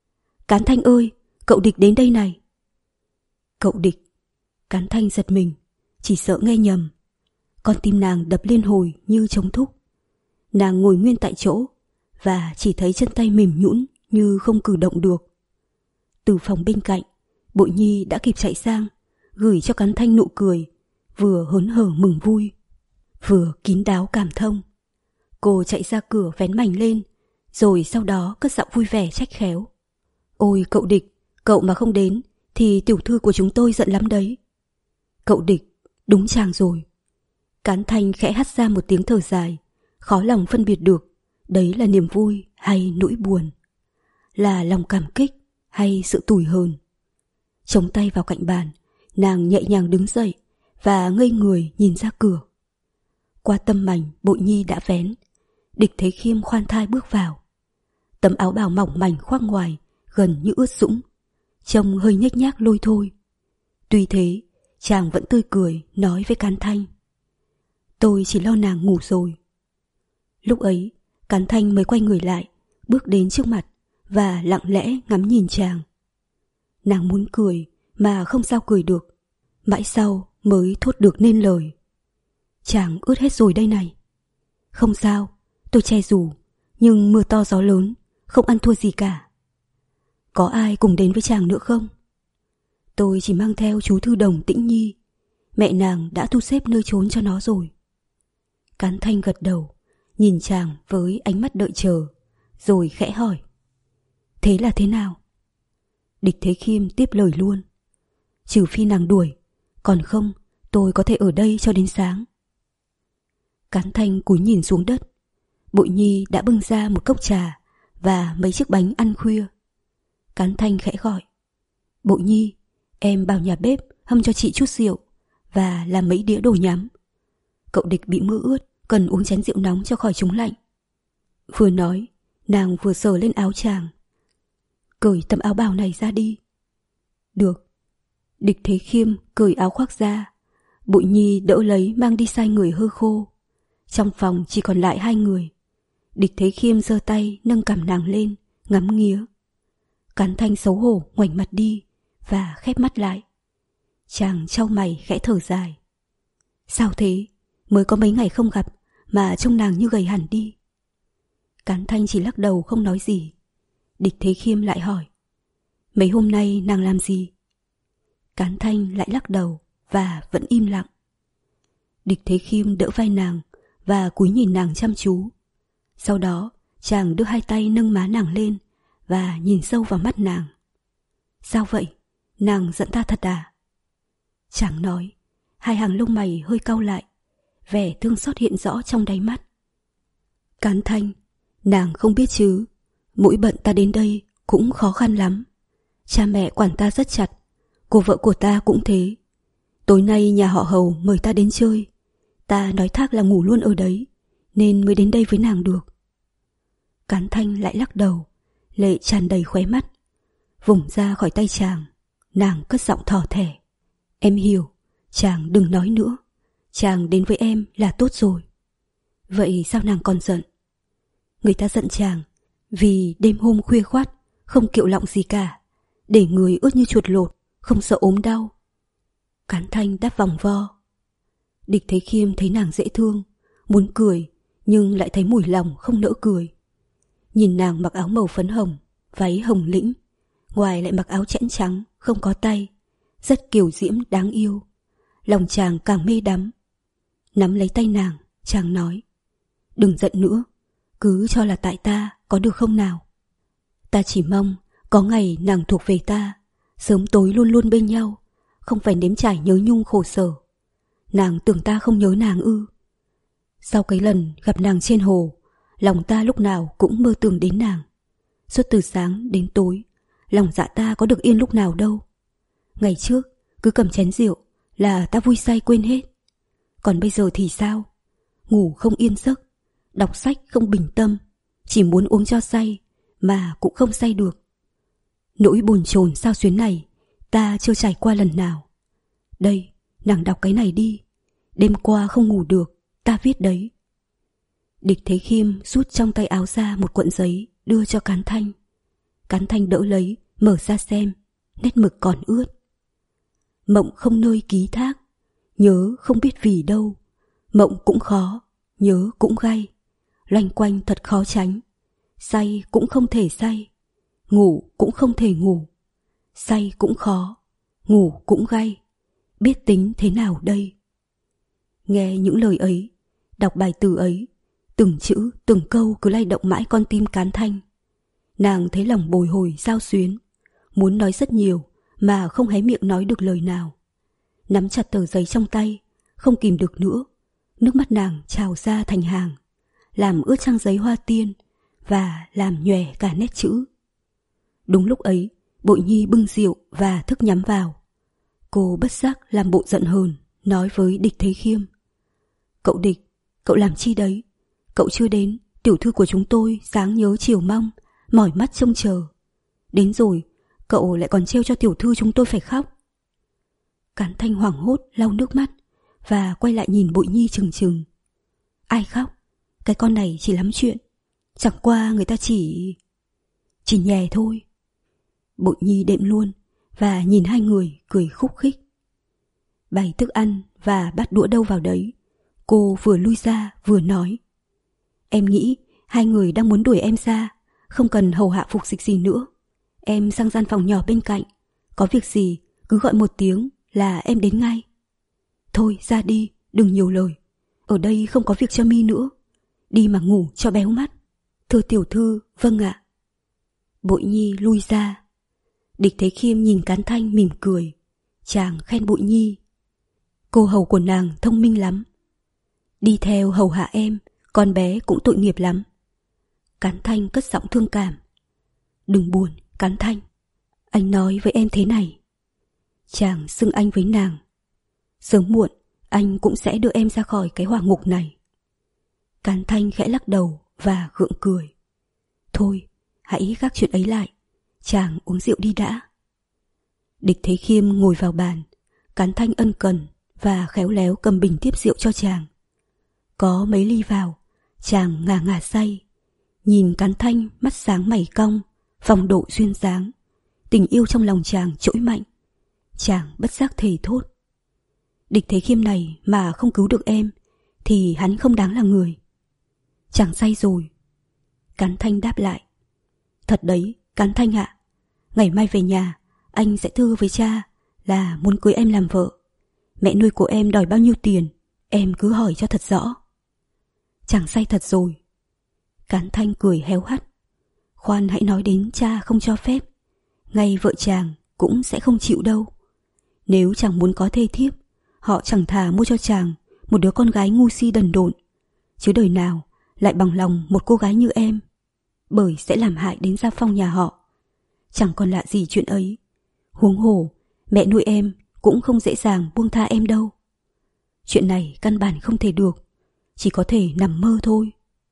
Cán Thanh ơi, cậu Địch đến đây này. Cậu Địch. Cán Thanh giật mình, chỉ sợ nghe nhầm. Con tim nàng đập liên hồi như trống thúc. Nàng ngồi nguyên tại chỗ và chỉ thấy chân tay mềm nhũn như không cử động được. Từ phòng bên cạnh, Bội Nhi đã kịp chạy sang, gửi cho Cán Thanh nụ cười, vừa hớn hở mừng vui, vừa kín đáo cảm thông. Cô chạy ra cửa vén mảnh lên, rồi sau đó cất giọng vui vẻ trách khéo. Ôi cậu Địch, cậu mà không đến thì tiểu thư của chúng tôi giận lắm đấy. Cậu Địch, đúng chàng rồi. Cán Thanh khẽ hắt ra một tiếng thở dài, khó lòng phân biệt được đấy là niềm vui hay nỗi buồn, là lòng cảm kích hay sự tủi hờn. Chống tay vào cạnh bàn, nàng nhẹ nhàng đứng dậy và ngây người nhìn ra cửa. Qua tâm mảnh Bội Nhi đã vén, Địch Thế Khiêm khoan thai bước vào. Tấm áo bào mỏng mảnh khoác ngoài gần như ướt sũng, trông hơi nhếch nhác lôi thôi. Tuy thế, chàng vẫn tươi cười nói với Cán Thanh: Tôi chỉ lo nàng ngủ rồi. Lúc ấy, Cán Thanh mới quay người lại, bước đến trước mặt và lặng lẽ ngắm nhìn chàng. Nàng muốn cười mà không sao cười được, mãi sau mới thốt được nên lời: Chàng ướt hết rồi đây này. Không sao, tôi che dù, nhưng mưa to gió lớn, không ăn thua gì cả. Có ai cùng đến với chàng nữa không? Tôi chỉ mang theo chú Thư Đồng Tĩnh Nhi, mẹ nàng đã thu xếp nơi trốn cho nó rồi. Cán Thanh gật đầu, nhìn chàng với ánh mắt đợi chờ, rồi khẽ hỏi: Thế là thế nào? Địch Thế Khiêm tiếp lời luôn: Trừ phi nàng đuổi, còn không tôi có thể ở đây cho đến sáng. Cán Thanh cúi nhìn xuống đất. Bội Nhi đã bưng ra một cốc trà và mấy chiếc bánh ăn khuya. Cán Thanh khẽ gọi: Bội Nhi, em bảo nhà bếp hâm cho chị chút rượu và làm mấy đĩa đồ nhắm. Cậu Địch bị mưa ướt, cần uống chén rượu nóng cho khỏi trúng lạnh. Vừa nói, nàng vừa sờ lên áo chàng: Cởi tấm áo bào này ra đi. Được. Địch Thế Khiêm cởi áo khoác ra. Bội Nhi đỡ lấy mang đi sai người hơ khô. Trong phòng chỉ còn lại hai người. Địch Thế Khiêm giơ tay nâng cằm nàng lên, ngắm nghía. Cán Thanh xấu hổ ngoảnh mặt đi và khép mắt lại. Chàng chau mày khẽ thở dài: Sao thế? Mới có mấy ngày không gặp mà trông nàng như gầy hẳn đi. Cán Thanh chỉ lắc đầu không nói gì. Địch Thế Khiêm lại hỏi: Mấy hôm nay nàng làm gì? Cán Thanh lại lắc đầu và vẫn im lặng. Địch Thế Khiêm đỡ vai nàng và cúi nhìn nàng chăm chú. Sau đó chàng đưa hai tay nâng má nàng lên và nhìn sâu vào mắt nàng. Sao vậy? Nàng giận ta thật à? Chàng nói, hai hàng lông mày hơi cau lại, vẻ thương xót hiện rõ trong đáy mắt. Cán Thanh, nàng không biết chứ, mỗi bận ta đến đây cũng khó khăn lắm. Cha mẹ quản ta rất chặt, cô vợ của ta cũng thế. Tối nay nhà họ Hầu mời ta đến chơi, ta nói thác là ngủ luôn ở đấy, nên mới đến đây với nàng được. Cán Thanh lại lắc đầu, lệ tràn đầy khóe mắt. Vùng ra khỏi tay chàng, nàng cất giọng thỏ thẻ: Em hiểu, chàng đừng nói nữa, chàng đến với em là tốt rồi. Vậy sao nàng còn giận? Người ta giận chàng vì đêm hôm khuya khoắt không kiệu lọng gì cả, để người ướt như chuột lột, không sợ ốm đau. Cán Thanh đáp vòng vo. Địch Thế Khiêm thấy nàng dễ thương, muốn cười nhưng lại thấy mùi lòng không nỡ cười. Nhìn nàng mặc áo màu phấn hồng, váy hồng lĩnh, ngoài lại mặc áo chẽn trắng không có tay, rất kiều diễm đáng yêu. Lòng chàng càng mê đắm. Nắm lấy tay nàng, chàng nói: Đừng giận nữa, cứ cho là tại ta, có được không nào? Ta chỉ mong có ngày nàng thuộc về ta, sớm tối luôn luôn bên nhau, không phải nếm trải nhớ nhung khổ sở. Nàng tưởng ta không nhớ nàng ư? Sau cái lần gặp nàng trên hồ, lòng ta lúc nào cũng mơ tưởng đến nàng. Suốt từ sáng đến tối, lòng dạ ta có được yên lúc nào đâu. Ngày trước cứ cầm chén rượu là ta vui say quên hết. Còn bây giờ thì sao? Ngủ không yên giấc, đọc sách không bình tâm, chỉ muốn uống cho say mà cũng không say được. Nỗi bồn chồn sao xuyến này ta chưa trải qua lần nào. Đây, nàng đọc cái này đi. Đêm qua không ngủ được, ta viết đấy. Địch Thế Khiêm rút trong tay áo ra một cuộn giấy đưa cho Cán Thanh. Cán Thanh đỡ lấy, mở ra xem, nét mực còn ướt. Mộng không nơi ký thác, nhớ không biết vì đâu. Mộng cũng khó, nhớ cũng gay, loanh quanh thật khó tránh. Say cũng không thể say, ngủ cũng không thể ngủ. Say cũng khó, ngủ cũng gay, biết tính thế nào đây? Nghe những lời ấy, đọc bài từ ấy, từng chữ từng câu cứ lay động mãi con tim Cán Thanh. Nàng thấy lòng bồi hồi xao xuyến, muốn nói rất nhiều mà không hé miệng nói được lời nào. Nắm chặt tờ giấy trong tay, không kìm được nữa, nước mắt nàng trào ra thành hàng, làm ướt trang giấy hoa tiên và làm nhòe cả nét chữ. Đúng lúc ấy, Bội Nhi bưng rượu và thức nhắm vào. Cô bất giác làm bộ giận hờn, nói với Địch Thế Khiêm: Cậu Địch, cậu làm chi đấy? Cậu chưa đến, tiểu thư của chúng tôi sáng nhớ chiều mong, mỏi mắt trông chờ. Đến rồi, cậu lại còn trêu cho tiểu thư chúng tôi phải khóc. Cán Thanh hoảng hốt lau nước mắt và quay lại nhìn Bội Nhi chừng chừng. Ai khóc? Cái con này chỉ lắm chuyện. Chẳng qua người ta chỉ... Chỉ nhè thôi. Bội Nhi đệm luôn và nhìn hai người cười khúc khích. Bày thức ăn và bát đũa đâu vào đấy, cô vừa lui ra vừa nói: Em nghĩ hai người đang muốn đuổi em ra, không cần hầu hạ phục dịch gì nữa. Em sang gian phòng nhỏ bên cạnh, có việc gì cứ gọi một tiếng là em đến ngay. Thôi ra đi, đừng nhiều lời. Ở đây không có việc cho mi nữa. Đi mà ngủ cho béo mắt. Thưa tiểu thư, vâng ạ. Bội Nhi lui ra. Địch Thế Khiêm nhìn Cán Thanh mỉm cười. Chàng khen Bội Nhi: Cô hầu của nàng thông minh lắm. Đi theo hầu hạ em, con bé cũng tội nghiệp lắm. Cán Thanh cất giọng thương cảm: Đừng buồn, Cán Thanh. Anh nói với em thế này. Chàng xưng anh với nàng. Sớm muộn, anh cũng sẽ đưa em ra khỏi cái hỏa ngục này. Cán Thanh khẽ lắc đầu và gượng cười. Thôi, hãy gác chuyện ấy lại. Chàng uống rượu đi đã. Địch Thế Khiêm ngồi vào bàn. Cán Thanh ân cần và khéo léo cầm bình tiếp rượu cho chàng. Có mấy ly vào, chàng ngà ngà say. Nhìn Cán Thanh mắt sáng mày cong, phong độ duyên dáng. Tình yêu trong lòng chàng trỗi mạnh. Chàng bất giác thề thốt: Địch Thế Khiêm này mà không cứu được em thì hắn không đáng là người. Chàng say rồi. Cán Thanh đáp lại: Thật đấy, Cán Thanh ạ. Ngày mai về nhà, anh sẽ thưa với cha là muốn cưới em làm vợ. Mẹ nuôi của em đòi bao nhiêu tiền, em cứ hỏi cho thật rõ. Chàng say thật rồi. Cán Thanh cười héo hắt: Khoan hãy nói đến cha không cho phép. Ngay vợ chàng cũng sẽ không chịu đâu. Nếu chàng muốn có thê thiếp, họ chẳng thà mua cho chàng một đứa con gái ngu si đần độn, chứ đời nào lại bằng lòng một cô gái như em, bởi sẽ làm hại đến gia phong nhà họ. Chẳng còn lạ gì chuyện ấy. Huống hồ mẹ nuôi em cũng không dễ dàng buông tha em đâu. Chuyện này căn bản không thể được, chỉ có thể nằm mơ thôi.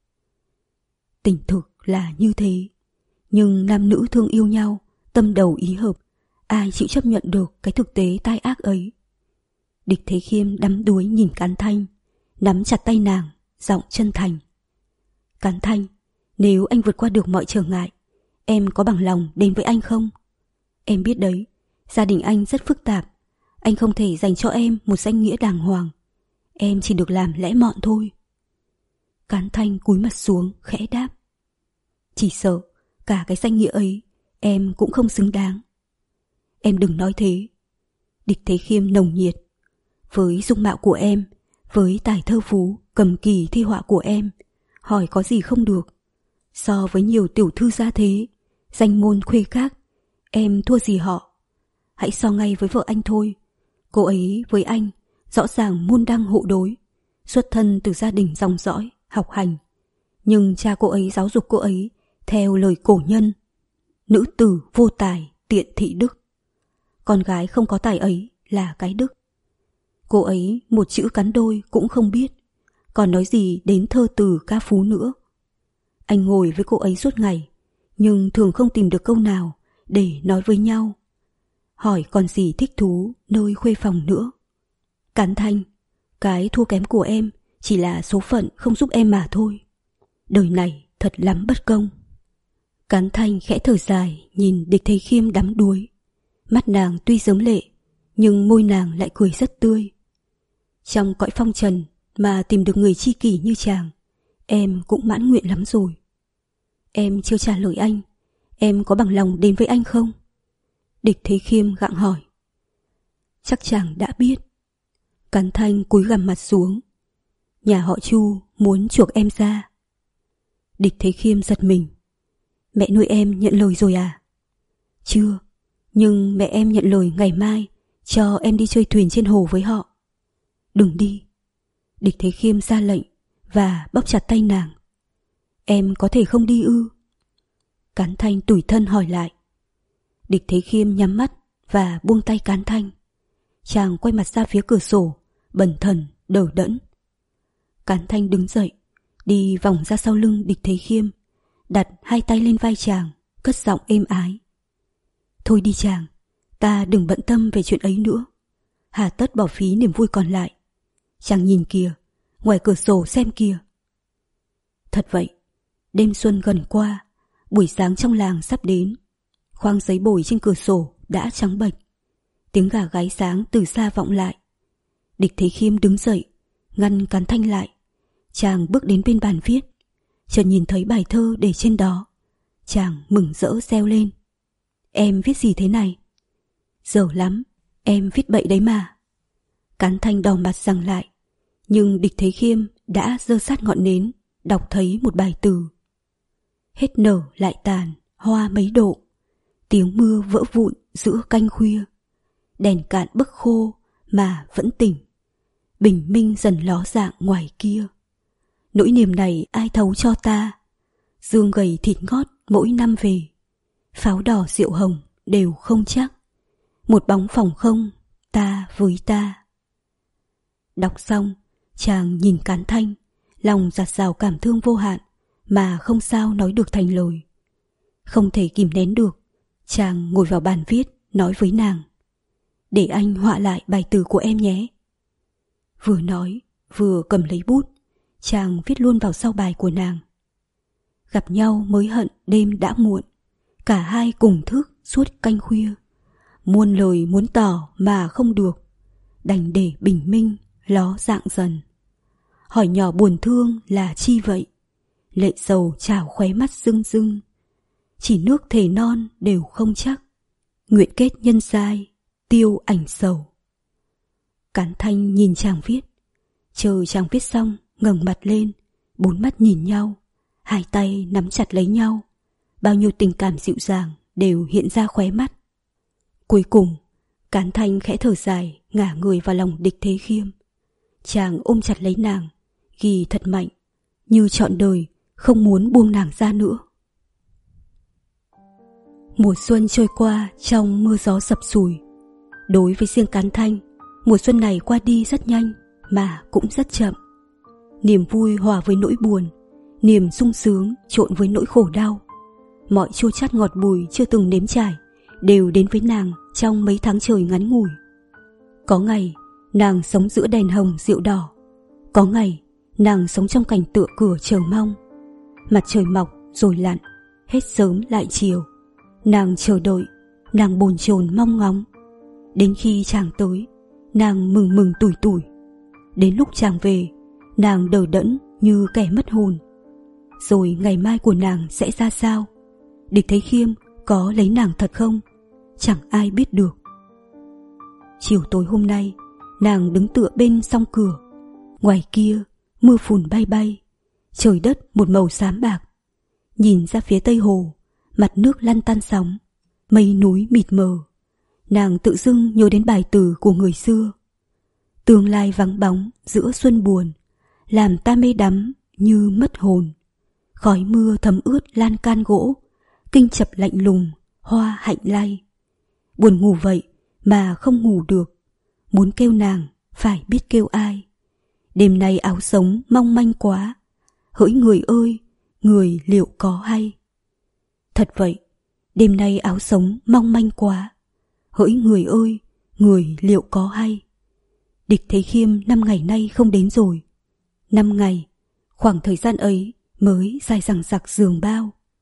Tình thực là như thế, nhưng nam nữ thương yêu nhau, tâm đầu ý hợp, ai chịu chấp nhận được cái thực tế tai ác ấy. Địch Thế Khiêm đắm đuối nhìn Cán Thanh, nắm chặt tay nàng, giọng chân thành: Cán Thanh, nếu anh vượt qua được mọi trở ngại, em có bằng lòng đến với anh không? Em biết đấy, gia đình anh rất phức tạp, anh không thể dành cho em một danh nghĩa đàng hoàng. Em chỉ được làm lẽ mọn thôi. Cán Thanh cúi mặt xuống khẽ đáp: Chỉ sợ cả cái danh nghĩa ấy em cũng không xứng đáng. Em đừng nói thế. Địch Thế Khiêm nồng nhiệt: Với dung mạo của em, với tài thơ phú, cầm kỳ thi họa của em, hỏi có gì không được. So với nhiều tiểu thư gia thế, danh môn khuê các, em thua gì họ. Hãy so ngay với vợ anh thôi. Cô ấy với anh rõ ràng môn đăng hộ đối, xuất thân từ gia đình dòng dõi, học hành. Nhưng cha cô ấy giáo dục cô ấy theo lời cổ nhân: nữ tử vô tài, tiện thị đức. Con gái không có tài ấy là cái đức. Cô ấy một chữ cắn đôi cũng không biết, còn nói gì đến thơ từ ca phú nữa. Anh ngồi với cô ấy suốt ngày, nhưng thường không tìm được câu nào để nói với nhau. Hỏi còn gì thích thú nơi khuê phòng nữa. Cán Thanh, cái thua kém của em chỉ là số phận không giúp em mà thôi. Đời này thật lắm bất công. Cán Thanh khẽ thở dài nhìn Địch Thế Khiêm đắm đuối. Mắt nàng tuy giống lệ, nhưng môi nàng lại cười rất tươi. Trong cõi phong trần mà tìm được người tri kỷ như chàng, em cũng mãn nguyện lắm rồi. Em chưa trả lời anh, em có bằng lòng đến với anh không? Địch Thế Khiêm gặng hỏi. Chắc chàng đã biết. Cán Thanh cúi gằm mặt xuống. Nhà họ Chu muốn chuộc em ra. Địch Thế Khiêm giật mình. Mẹ nuôi em nhận lời rồi à? Chưa, nhưng mẹ em nhận lời ngày mai cho em đi chơi thuyền trên hồ với họ. Đừng đi. Địch Thế Khiêm ra lệnh và bóp chặt tay nàng. Em có thể không đi ư? Cán Thanh tủi thân hỏi lại. Địch Thế Khiêm nhắm mắt và buông tay Cán Thanh. Chàng quay mặt ra phía cửa sổ, bần thần, đờ đẫn. Cán Thanh đứng dậy, đi vòng ra sau lưng Địch Thế Khiêm, đặt hai tay lên vai chàng, cất giọng êm ái. Thôi đi chàng, ta đừng bận tâm về chuyện ấy nữa. Hà tất bỏ phí niềm vui còn lại. Chàng nhìn kìa, ngoài cửa sổ xem kìa. Thật vậy, đêm xuân gần qua, buổi sáng trong làng sắp đến. Khoang giấy bồi trên cửa sổ đã trắng bệch. Tiếng gà gáy sáng từ xa vọng lại. Địch Thế Khiêm đứng dậy, ngăn Cán Thanh lại. Chàng bước đến bên bàn viết, chợt nhìn thấy bài thơ để trên đó. Chàng mừng rỡ reo lên. Em viết gì thế này? Dở lắm, em viết bậy đấy mà. Cán Thanh đỏ mặt rằng lại, nhưng Địch Thế Khiêm đã giơ sát ngọn nến, đọc thấy một bài từ. Hết nở lại tàn, hoa mấy độ, tiếng mưa vỡ vụn giữa canh khuya. Đèn cạn bấc khô mà vẫn tỉnh, bình minh dần ló dạng ngoài kia. Nỗi niềm này ai thấu cho ta, dương gầy thịt ngót mỗi năm về. Pháo đỏ rượu hồng đều không chắc, một bóng phòng không ta với ta. Đọc xong, chàng nhìn Cán Thanh, lòng dạt dào cảm thương vô hạn mà không sao nói được thành lời. Không thể kìm nén được, chàng ngồi vào bàn viết, nói với nàng. Để anh họa lại bài từ của em nhé. Vừa nói, vừa cầm lấy bút, chàng viết luôn vào sau bài của nàng. Gặp nhau mới hận đêm đã muộn, cả hai cùng thức suốt canh khuya. Muôn lời muốn tỏ mà không được, đành để bình minh ló dạng dần. Hỏi nhỏ buồn thương là chi vậy, lệ sầu trào khóe mắt rưng rưng. Chỉ nước thề non đều không chắc, nguyện kết nhân giai tiêu ảnh sầu. Cán Thanh nhìn chàng viết, chờ chàng viết xong ngẩng mặt lên, bốn mắt nhìn nhau, hai tay nắm chặt lấy nhau, bao nhiêu tình cảm dịu dàng đều hiện ra khóe mắt. Cuối cùng, Cán Thanh khẽ thở dài, ngả người vào lòng Địch Thế Khiêm. Chàng ôm chặt lấy nàng, ghi thật mạnh, như trọn đời không muốn buông nàng ra nữa. Mùa xuân trôi qua trong mưa gió sập sùi. Đối với riêng Cán Thanh, mùa xuân này qua đi rất nhanh mà cũng rất chậm. Niềm vui hòa với nỗi buồn, niềm sung sướng trộn với nỗi khổ đau. Mọi chua chát ngọt bùi chưa từng nếm trải đều đến với nàng trong mấy tháng trời ngắn ngủi. Có ngày nàng sống giữa đèn hồng rượu đỏ, có ngày nàng sống trong cảnh tựa cửa chờ mong. Mặt trời mọc rồi lặn, hết sớm lại chiều. Nàng chờ đợi, nàng bồn chồn mong ngóng. Đến khi chàng tới, nàng mừng mừng tủi tủi. Đến lúc chàng về, nàng đờ đẫn như kẻ mất hồn. Rồi ngày mai của nàng sẽ ra sao? Địch Thế Khiêm có lấy nàng thật không? Chẳng ai biết được. Chiều tối hôm nay, nàng đứng tựa bên song cửa. Ngoài kia, mưa phùn bay bay, trời đất một màu xám bạc. Nhìn ra phía tây hồ, mặt nước lăn tăn sóng, mây núi mịt mờ. Nàng tự dưng nhớ đến bài từ của người xưa. Tương lai vắng bóng giữa xuân buồn, làm ta mê đắm như mất hồn. Khói mưa thấm ướt lan can gỗ, kinh chập lạnh lùng, hoa hạnh lay. Buồn ngủ vậy mà không ngủ được, muốn kêu nàng phải biết kêu ai. Đêm nay áo sống mong manh quá, hỡi người ơi, người liệu có hay? Thật vậy, đêm nay áo sống mong manh quá, hỡi người ơi, người liệu có hay? Địch Thế Khiêm năm ngày nay không đến rồi. Năm ngày, khoảng thời gian ấy mới dài dằng dặc giường bao.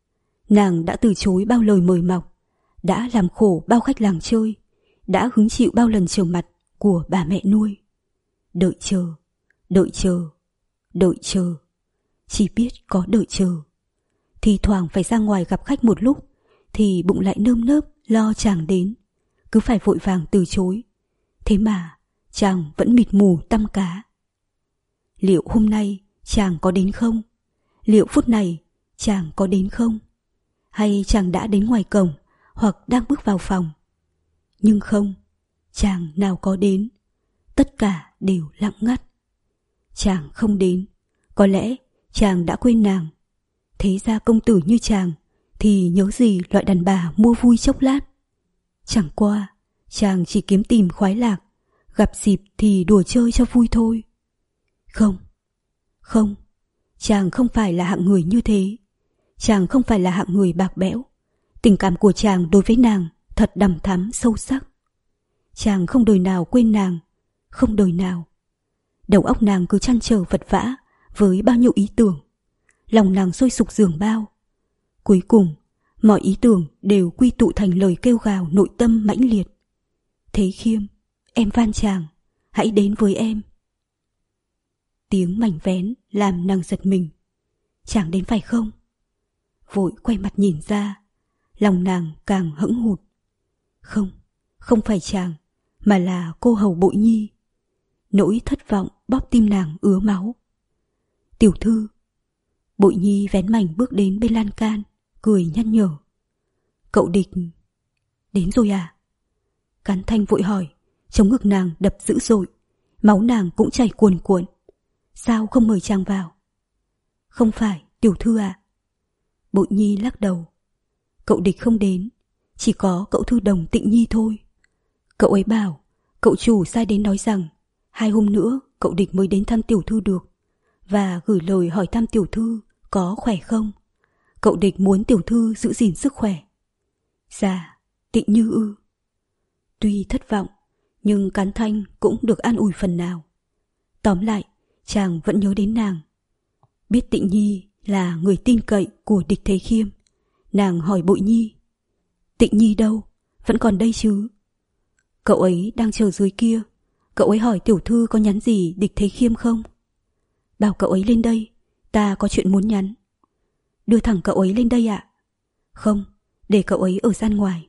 Nàng đã từ chối bao lời mời mọc, đã làm khổ bao khách làng chơi, đã hứng chịu bao lần trở mặt của bà mẹ nuôi. Đợi chờ, đợi chờ, đợi chờ, chỉ biết có đợi chờ. Thì thoảng phải ra ngoài gặp khách một lúc, thì bụng lại nơm nớp lo chàng đến, cứ phải vội vàng từ chối. Thế mà chàng vẫn mịt mù tăm cá. Liệu hôm nay chàng có đến không? Liệu phút này chàng có đến không? Hay chàng đã đến ngoài cổng hoặc đang bước vào phòng? Nhưng không, chàng nào có đến. Tất cả đều lặng ngắt. Chàng không đến, có lẽ chàng đã quên nàng. Thế ra công tử như chàng thì nhớ gì loại đàn bà mua vui chốc lát. Chẳng qua chàng chỉ kiếm tìm khoái lạc, gặp dịp thì đùa chơi cho vui thôi. Không, không, chàng không phải là hạng người như thế. Chàng không phải là hạng người bạc bẽo. Tình cảm của chàng đối với nàng thật đằm thắm sâu sắc. Chàng không đời nào quên nàng, không đời nào. Đầu óc nàng cứ trăn trở vật vã với bao nhiêu ý tưởng. Lòng nàng sôi sục giường bao. Cuối cùng mọi ý tưởng đều quy tụ thành lời kêu gào nội tâm mãnh liệt. Thế Khiêm, em van chàng, hãy đến với em. Tiếng mảnh vén làm nàng giật mình. Chàng đến phải không? Vội quay mặt nhìn ra, lòng nàng càng hững hụt. Không, không phải chàng, mà là cô hầu Bội Nhi. Nỗi thất vọng bóp tim nàng ứa máu. Tiểu thư. Bội Nhi vén mảnh bước đến bên lan can, cười nhăn nhở. Cậu Địch. Đến rồi à? Cán Thanh vội hỏi, chống ngực nàng đập dữ dội, máu nàng cũng chảy cuồn cuộn. Sao không mời chàng vào? Không phải, tiểu thư à? Bội Nhi lắc đầu. Cậu Địch không đến, chỉ có cậu thư đồng Tịnh Nhi thôi. Cậu ấy bảo, cậu chủ sai đến nói rằng hai hôm nữa cậu Địch mới đến thăm tiểu thư được, và gửi lời hỏi thăm tiểu thư có khỏe không. Cậu Địch muốn tiểu thư giữ gìn sức khỏe. Dạ, Tịnh Như ư? Tuy thất vọng, nhưng Cán Thanh cũng được an ủi phần nào. Tóm lại, chàng vẫn nhớ đến nàng. Biết Tịnh Nhi là người tin cậy của Địch Thế Khiêm, nàng hỏi Bội Nhi. Tịnh Nhi đâu? Vẫn còn đây chứ? Cậu ấy đang chờ dưới kia. Cậu ấy hỏi tiểu thư có nhắn gì Địch Thế Khiêm không? Bảo cậu ấy lên đây, ta có chuyện muốn nhắn. Đưa thẳng cậu ấy lên đây ạ? Không, để cậu ấy ở gian ngoài.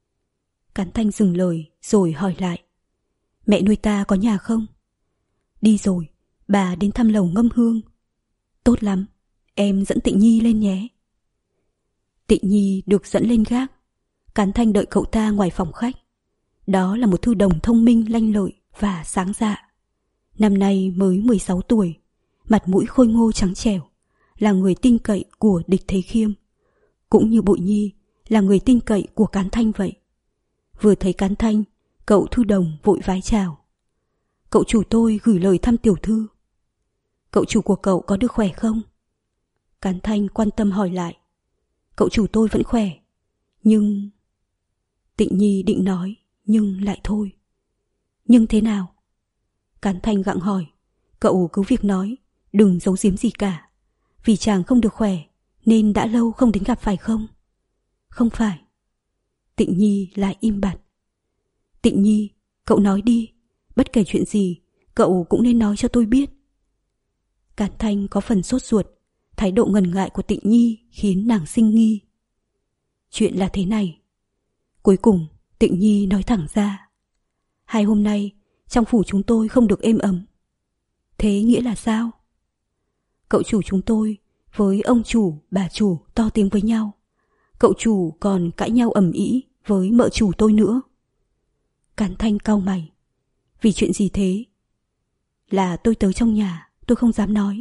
Cán Thanh dừng lời rồi hỏi lại. Mẹ nuôi ta có nhà không? Đi rồi, bà đến thăm lầu ngâm hương. Tốt lắm, em dẫn Tịnh Nhi lên nhé. Tịnh Nhi được dẫn lên gác. Cán Thanh đợi cậu ta ngoài phòng khách. Đó là một thư đồng thông minh lanh lợi và sáng dạ. Năm nay mới mười sáu tuổi, mặt mũi khôi ngô trắng trẻo, là người tin cậy của Địch Thế Khiêm, cũng như Bội Nhi là người tin cậy của Cán Thanh vậy. Vừa thấy Cán Thanh, cậu thư đồng vội vái chào. Cậu chủ tôi gửi lời thăm tiểu thư. Cậu chủ của cậu có được khỏe không? Cán Thanh quan tâm hỏi lại. Cậu chủ tôi vẫn khỏe, nhưng... Tịnh Nhi định nói, nhưng lại thôi. Nhưng thế nào? Cán Thanh gặng hỏi. Cậu cứ việc nói, đừng giấu giếm gì cả. Vì chàng không được khỏe nên đã lâu không đến gặp phải không? Không phải. Tịnh Nhi lại im bặt. Tịnh Nhi, cậu nói đi. Bất kể chuyện gì, cậu cũng nên nói cho tôi biết. Cán Thanh có phần sốt ruột. Thái độ ngần ngại của Tịnh Nhi khiến nàng sinh nghi. Chuyện là thế này. Cuối cùng Tịnh Nhi nói thẳng ra. Hai hôm nay trong phủ chúng tôi không được êm ấm. Thế nghĩa là sao? Cậu chủ chúng tôi với ông chủ, bà chủ to tiếng với nhau. Cậu chủ còn cãi nhau ầm ĩ với mợ chủ tôi nữa. Cán Thanh cau mày. Vì chuyện gì thế? Là tôi tới trong nhà, tôi không dám nói.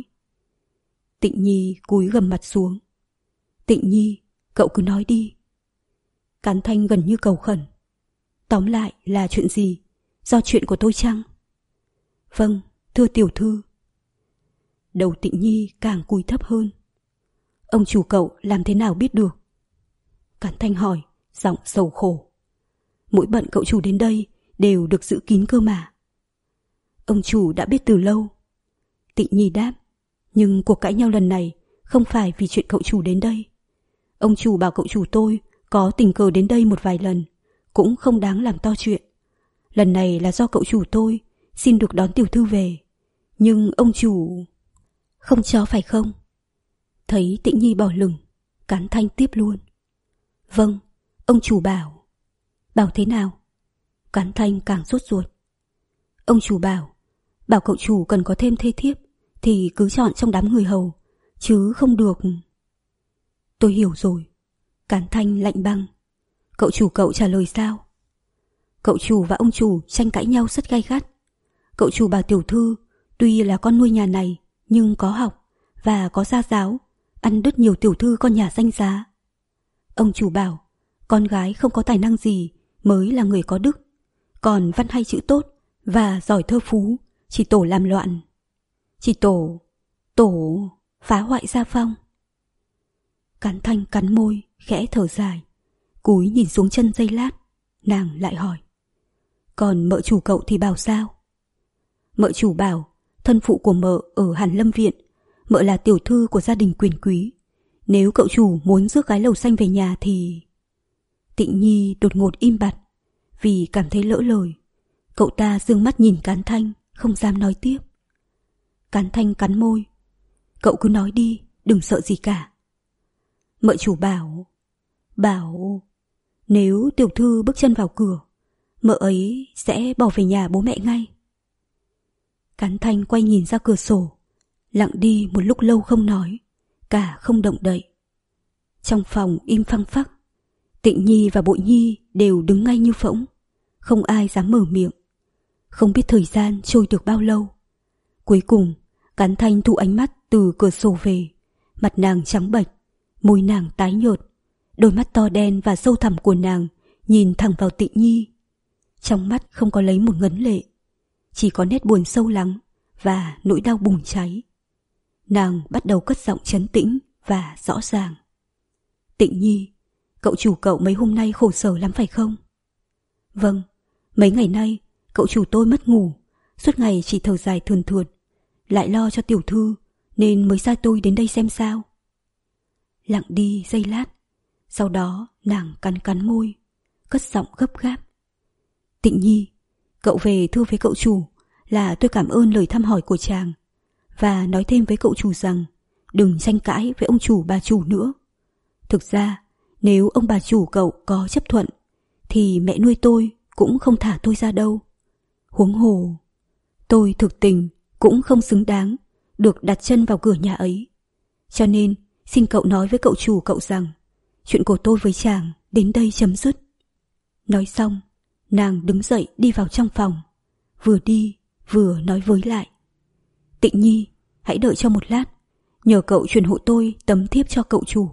Tịnh Nhi cúi gằm mặt xuống. Tịnh Nhi, cậu cứ nói đi. Cán Thanh gần như cầu khẩn. Tóm lại là chuyện gì? Do chuyện của tôi chăng? Vâng, thưa tiểu thư. Đầu Tịnh Nhi càng cúi thấp hơn. Ông chủ cậu làm thế nào biết được? Cán Thanh hỏi, giọng sầu khổ. Mỗi bận cậu chủ đến đây đều được giữ kín cơ mà. Ông chủ đã biết từ lâu. Tịnh Nhi đáp. Nhưng cuộc cãi nhau lần này không phải vì chuyện cậu chủ đến đây, Ông chủ bảo cậu chủ tôi có tình cờ đến đây một vài lần, cũng không đáng làm to chuyện. Lần này là do cậu chủ tôi xin được đón tiểu thư về, nhưng ông chủ không cho phải không? Thấy Tĩnh Nhi bỏ lửng, Cán Thanh tiếp luôn. Vâng, ông chủ bảo. Bảo thế nào? Cán Thanh càng sốt ruột. Ông chủ bảo, bảo cậu chủ cần có thêm thê thiếp thì cứ chọn trong đám người hầu, chứ không được. Tôi hiểu rồi. Cán Thanh lạnh băng. Cậu chủ cậu trả lời sao? Cậu chủ và ông chủ tranh cãi nhau rất gay gắt. Cậu chủ bảo tiểu thư tuy là con nuôi nhà này nhưng có học và có gia giáo, ăn đứt nhiều tiểu thư con nhà danh giá. Ông chủ bảo con gái không có tài năng gì mới là người có đức, còn văn hay chữ tốt và giỏi thơ phú chỉ tổ làm loạn, chỉ tổ tổ phá hoại gia phong. Cán Thanh cắn môi khẽ thở dài, cúi nhìn xuống chân giây lát, nàng lại hỏi. Còn mợ chủ cậu thì bảo sao? Mợ chủ bảo thân phụ của mợ ở Hàn Lâm Viện, mợ là tiểu thư của gia đình quyền quý, nếu cậu chủ muốn rước gái lầu xanh về nhà thì... Tĩnh Nhi đột ngột im bặt vì cảm thấy lỡ lời. Cậu ta dương mắt nhìn Cán Thanh, không dám nói tiếp. Cán Thanh cắn môi. Cậu cứ nói đi, đừng sợ gì cả. Mợ chủ bảo... Bảo... Nếu tiểu thư bước chân vào cửa, mợ ấy sẽ bỏ về nhà bố mẹ ngay. Cán Thanh quay nhìn ra cửa sổ, lặng đi một lúc lâu không nói, cả không động đậy. Trong phòng im phăng phắc, Tịnh Nhi và Bội Nhi đều đứng ngay như phỗng, không ai dám mở miệng. Không biết thời gian trôi được bao lâu. Cuối cùng, Cán Thanh thu ánh mắt từ cửa sổ về, mặt nàng trắng bệch, môi nàng tái nhợt, đôi mắt to đen và sâu thẳm của nàng nhìn thẳng vào Tịnh Nhi. Trong mắt không có lấy một ngấn lệ, chỉ có nét buồn sâu lắng và nỗi đau bùng cháy. Nàng bắt đầu cất giọng trấn tĩnh và rõ ràng. Tịnh Nhi, cậu chủ cậu mấy hôm nay khổ sở lắm phải không? Vâng, mấy ngày nay cậu chủ tôi mất ngủ, suốt ngày chỉ thở dài thườn thượt, lại lo cho tiểu thư nên mới sai tôi đến đây xem sao. Lặng đi giây lát, sau đó nàng cắn cắn môi, cất giọng gấp gáp. Tịnh Nhi, cậu về thưa với cậu chủ là tôi cảm ơn lời thăm hỏi của chàng, và nói thêm với cậu chủ rằng đừng tranh cãi với ông chủ bà chủ nữa. Thực ra nếu ông bà chủ cậu có chấp thuận thì mẹ nuôi tôi cũng không thả tôi ra đâu. Huống hồ tôi thực tình cũng không xứng đáng được đặt chân vào cửa nhà ấy. Cho nên xin cậu nói với cậu chủ cậu rằng chuyện của tôi với chàng đến đây chấm dứt. Nói xong, nàng đứng dậy đi vào trong phòng, vừa đi vừa nói với lại. Tịnh Nhi, hãy đợi cho một lát, nhờ cậu truyền hộ tôi tấm thiếp cho cậu chủ.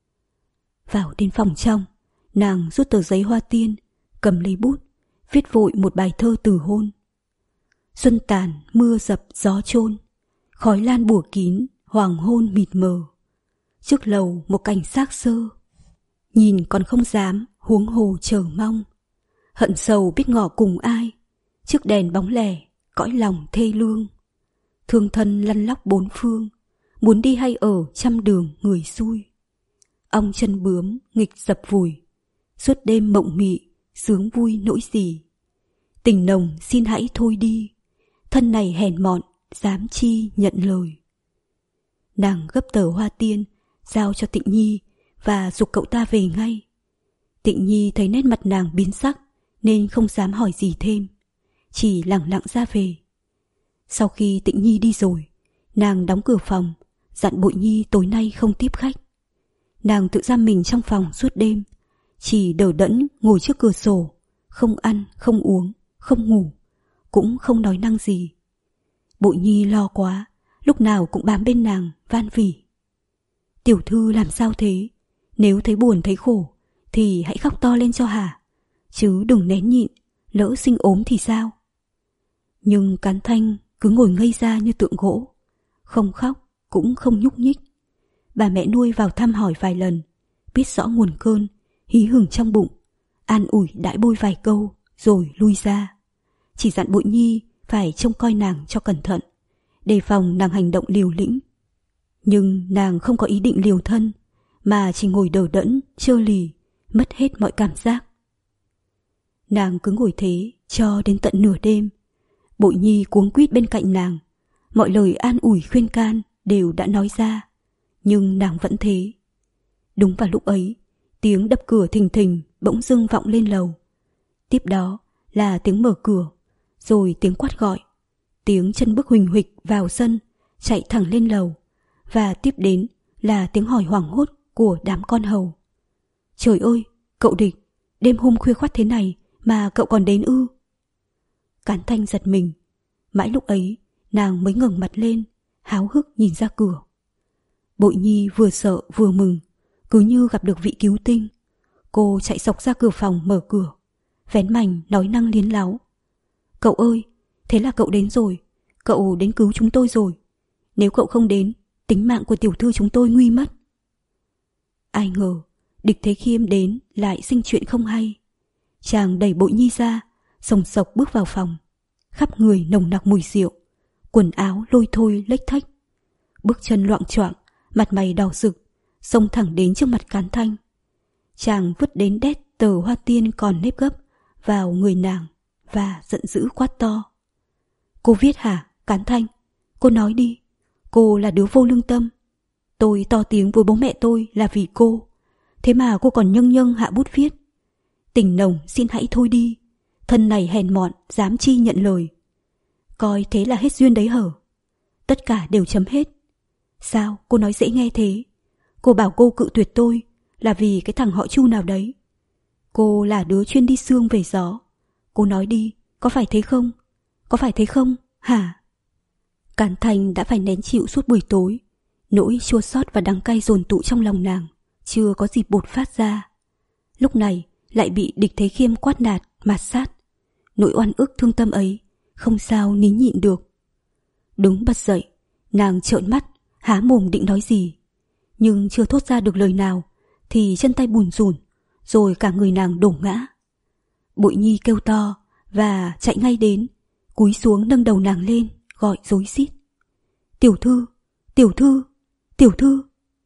Vào đến phòng trong, nàng rút tờ giấy hoa tiên, cầm lấy bút, viết vội một bài thơ từ hôn. Xuân tàn, mưa dập, gió trôn, khói lan bủa kín, hoàng hôn mịt mờ. Trước lầu một cảnh xác xơ, nhìn còn không dám, huống hồ chờ mong. Hận sầu biết ngỏ cùng ai, trước đèn bóng lẻ, cõi lòng thê lương. Thương thân lăn lóc bốn phương, muốn đi hay ở trăm đường người xui. Ong chân bướm nghịch dập vùi, suốt đêm mộng mị, sướng vui nỗi gì. Tình nồng xin hãy thôi đi, thân này hèn mọn, dám chi nhận lời. Nàng gấp tờ hoa tiên, giao cho Tịnh Nhi và giục cậu ta về ngay. Tịnh Nhi thấy nét mặt nàng biến sắc nên không dám hỏi gì thêm, chỉ lẳng lặng ra về. Sau khi Tịnh Nhi đi rồi, nàng đóng cửa phòng, dặn Bội Nhi tối nay không tiếp khách. Nàng tự giam mình trong phòng suốt đêm, chỉ đờ đẫn ngồi trước cửa sổ, không ăn, không uống, không ngủ, cũng không nói năng gì. Bội Nhi lo quá, lúc nào cũng bám bên nàng van vỉ. Tiểu thư làm sao thế? Nếu thấy buồn thấy khổ thì hãy khóc to lên cho hả, chứ đừng nén nhịn, lỡ sinh ốm thì sao? Nhưng Cán Thanh cứ ngồi ngây ra như tượng gỗ, không khóc cũng không nhúc nhích. Bà mẹ nuôi vào thăm hỏi vài lần, biết rõ nguồn cơn, hí hửng trong bụng, an ủi đãi bôi vài câu rồi lui ra. Chỉ dặn Bội Nhi phải trông coi nàng cho cẩn thận, đề phòng nàng hành động liều lĩnh. Nhưng nàng không có ý định liều thân, mà chỉ ngồi đờ đẫn, trơ lì, mất hết mọi cảm giác. Nàng cứ ngồi thế cho đến tận nửa đêm. Bội Nhi cuống quýt bên cạnh nàng, mọi lời an ủi khuyên can đều đã nói ra, nhưng nàng vẫn thế. Đúng vào lúc ấy, tiếng đập cửa thình thình bỗng dưng vọng lên lầu. Tiếp đó là tiếng mở cửa, rồi tiếng quát gọi, tiếng chân bước huỳnh huỵch vào sân, chạy thẳng lên lầu, và tiếp đến là tiếng hỏi hoảng hốt của đám con hầu. Trời ơi, cậu Địch, đêm hôm khuya khoắt thế này mà cậu còn đến ư? Cán Thanh giật mình, mãi lúc ấy nàng mới ngẩng mặt lên, háo hức nhìn ra cửa. Bội Nhi vừa sợ vừa mừng, cứ như gặp được vị cứu tinh. Cô chạy xộc ra cửa phòng mở cửa, vén mành nói năng liến láo. Cậu ơi, thế là cậu đến rồi, cậu đến cứu chúng tôi rồi. Nếu cậu không đến, tính mạng của tiểu thư chúng tôi nguy mất. Ai ngờ, Địch Thế Khiêm đến lại sinh chuyện không hay. Chàng đẩy Bội Nhi ra, sồng sộc bước vào phòng. Khắp người nồng nặc mùi rượu, quần áo lôi thôi lếch thách. Bước chân loạng choạng, mặt mày đỏ rực, xông thẳng đến trước mặt Cán Thanh. Chàng vứt đến đét tờ hoa tiên còn nếp gấp vào người nàng và giận dữ quát to. Cô viết hả, Cán Thanh? Cô nói đi, cô là đứa vô lương tâm. Tôi to tiếng với bố mẹ tôi là vì cô, thế mà cô còn nhâng nhâng hạ bút viết. Tình nồng xin hãy thôi đi, thân này hèn mọn dám chi nhận lời. Coi thế là hết duyên đấy hở? Tất cả đều chấm hết. Sao cô nói dễ nghe thế? Cô bảo cô cự tuyệt tôi là vì cái thằng họ Chu nào đấy. Cô là đứa chuyên đi sương về gió. Cô nói đi, có phải thế không? Có phải thế không, hả? Cán Thanh đã phải nén chịu suốt buổi tối. Nỗi chua xót và đắng cay dồn tụ trong lòng nàng chưa có dịp bột phát ra. Lúc này lại bị Địch Thế Khiêm quát nạt, mạt sát. Nỗi oan ức thương tâm ấy không sao nín nhịn được. Đứng bật dậy, nàng trợn mắt, há mồm định nói gì, nhưng chưa thốt ra được lời nào thì chân tay bùn rùn, rồi cả người nàng đổ ngã. Bội Nhi kêu to và chạy ngay đến, cúi xuống nâng đầu nàng lên, gọi rối rít. Tiểu thư, tiểu thư, tiểu thư.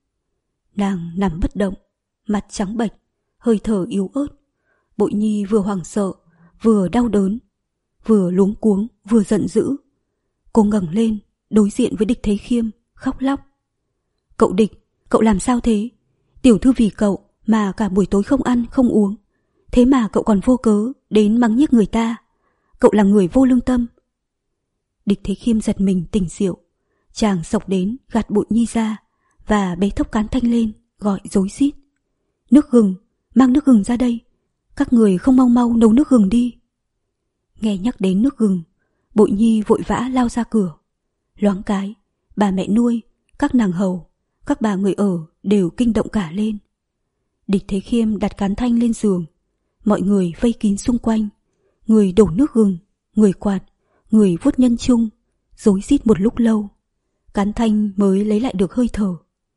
Nàng nằm bất động, mặt trắng bệch, hơi thở yếu ớt. Bội Nhi vừa hoảng sợ, vừa đau đớn, vừa luống cuống, vừa giận dữ. Cô ngẩng lên, đối diện với Địch Thế Khiêm, khóc lóc. Cậu Địch, cậu làm sao thế? Tiểu thư vì cậu mà cả buổi tối không ăn, không uống. Thế mà cậu còn vô cớ đến mắng nhiếc người ta. Cậu là người vô lương tâm. Địch Thế Khiêm giật mình tỉnh rượu. Chàng xộc đến gạt Bội Nhi ra và bế thốc Cán Thanh lên, gọi rối rít. Nước gừng, mang nước gừng ra đây. Các người không mau mau nấu nước gừng đi. Nghe nhắc đến nước gừng, Bội Nhi vội vã lao ra cửa. Loáng cái, bà mẹ nuôi, các nàng hầu, các bà người ở đều kinh động cả lên. Địch Thế Khiêm đặt Cán Thanh lên giường. Mọi người vây kín xung quanh. Người đổ nước gừng, người quạt, người vuốt nhân chung, rối rít một lúc lâu. Cán Thanh mới lấy lại được hơi thở.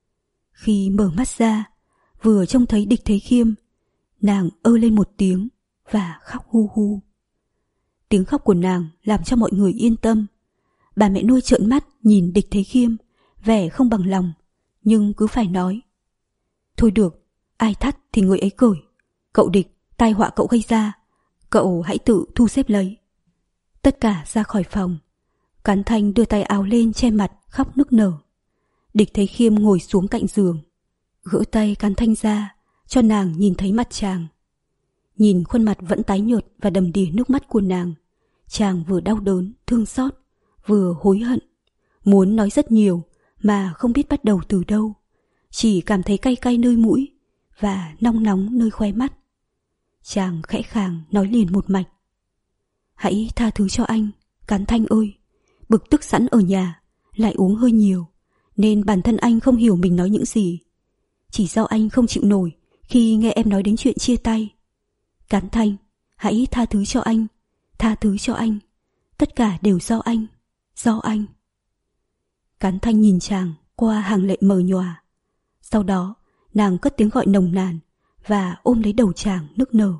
Khi mở mắt ra, vừa trông thấy Địch Thế Khiêm, nàng ơ lên một tiếng và khóc hu hu. Tiếng khóc của nàng làm cho mọi người yên tâm. Bà mẹ nuôi trợn mắt nhìn Địch Thế Khiêm, vẻ không bằng lòng, nhưng cứ phải nói. Thôi được, ai thắt thì người ấy cởi. Cậu Địch, tai họa cậu gây ra, cậu hãy tự thu xếp lấy. Tất cả ra khỏi phòng. Cán Thanh đưa tay áo lên che mặt, khóc nức nở. Địch Thế Khiêm ngồi xuống cạnh giường, gỡ tay Cán Thanh ra, cho nàng nhìn thấy mặt chàng. Nhìn khuôn mặt vẫn tái nhợt và đầm đìa nước mắt của nàng, chàng vừa đau đớn, thương xót, vừa hối hận. Muốn nói rất nhiều mà không biết bắt đầu từ đâu, chỉ cảm thấy cay cay nơi mũi và nóng nóng nơi khóe mắt. Chàng khẽ khàng nói liền một mạch. Hãy tha thứ cho anh, Cán Thanh ơi. Bực tức sẵn ở nhà, lại uống hơi nhiều, nên bản thân anh không hiểu mình nói những gì. Chỉ do anh không chịu nổi khi nghe em nói đến chuyện chia tay. Cán Thanh, hãy tha thứ cho anh, tha thứ cho anh. Tất cả đều do anh, do anh. Cán Thanh nhìn chàng qua hàng lệ mờ nhòa. Sau đó, nàng cất tiếng gọi nồng nàn và ôm lấy đầu chàng nức nở.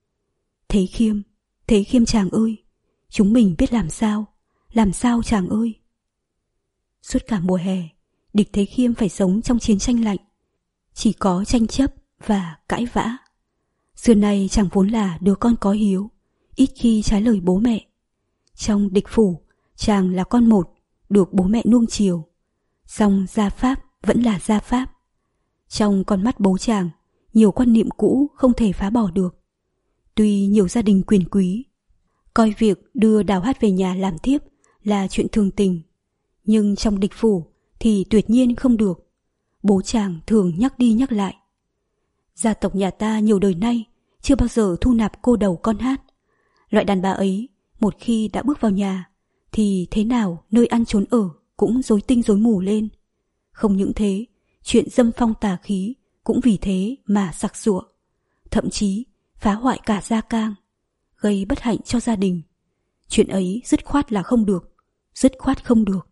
Thế Khiêm, Thế Khiêm chàng ơi, chúng mình biết làm sao, làm sao chàng ơi. Suốt cả mùa hè, Địch Thế Khiêm phải sống trong chiến tranh lạnh. chỉ có tranh chấp và cãi vã. Xưa nay chàng vốn là đứa con có hiếu, ít khi trái lời bố mẹ. Trong địch phủ, chàng là con một, được bố mẹ nuông chiều. Song gia pháp vẫn là gia pháp. Trong con mắt bố chàng, nhiều quan niệm cũ không thể phá bỏ được. Tuy nhiều gia đình quyền quý coi việc đưa Đào Hát về nhà làm thiếp là chuyện thường tình, nhưng trong địch phủ thì tuyệt nhiên không được. Bố chàng thường nhắc đi nhắc lại. Gia tộc nhà ta nhiều đời nay chưa bao giờ thu nạp cô đầu con Hát. Loại đàn bà ấy một khi đã bước vào nhà thì thế nào nơi ăn trốn ở cũng rối tinh rối mù lên. Không những thế, chuyện dâm phong tà khí cũng vì thế mà sặc sụa, thậm chí phá hoại cả gia cang, gây bất hạnh cho gia đình. Chuyện ấy dứt khoát là không được, dứt khoát không được.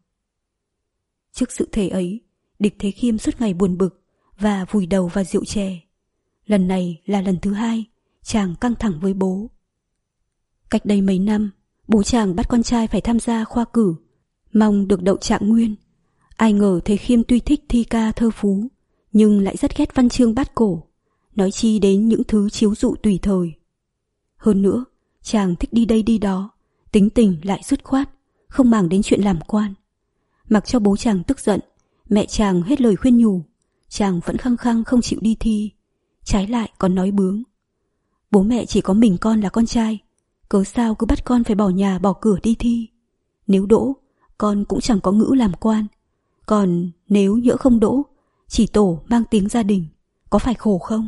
Trước sự thể ấy, Địch Thế Khiêm suốt ngày buồn bực và vùi đầu vào rượu chè. Lần này là lần thứ hai chàng căng thẳng với bố. Cách đây mấy năm, bố chàng bắt con trai phải tham gia khoa cử, mong được đậu trạng nguyên. Ai ngờ Thế Khiêm tuy thích thi ca thơ phú, nhưng lại rất ghét văn chương bát cổ, nói chi đến những thứ chiếu dụ tùy thời. Hơn nữa, chàng thích đi đây đi đó, tính tình lại dứt khoát, không màng đến chuyện làm quan. Mặc cho bố chàng tức giận, mẹ chàng hết lời khuyên nhủ, chàng vẫn khăng khăng không chịu đi thi, trái lại còn nói bướng. Bố mẹ chỉ có mình con là con trai, cớ sao cứ bắt con phải bỏ nhà bỏ cửa đi thi. Nếu đỗ, con cũng chẳng có ngữ làm quan, còn nếu nhỡ không đỗ, chỉ tổ mang tiếng gia đình, có phải khổ không?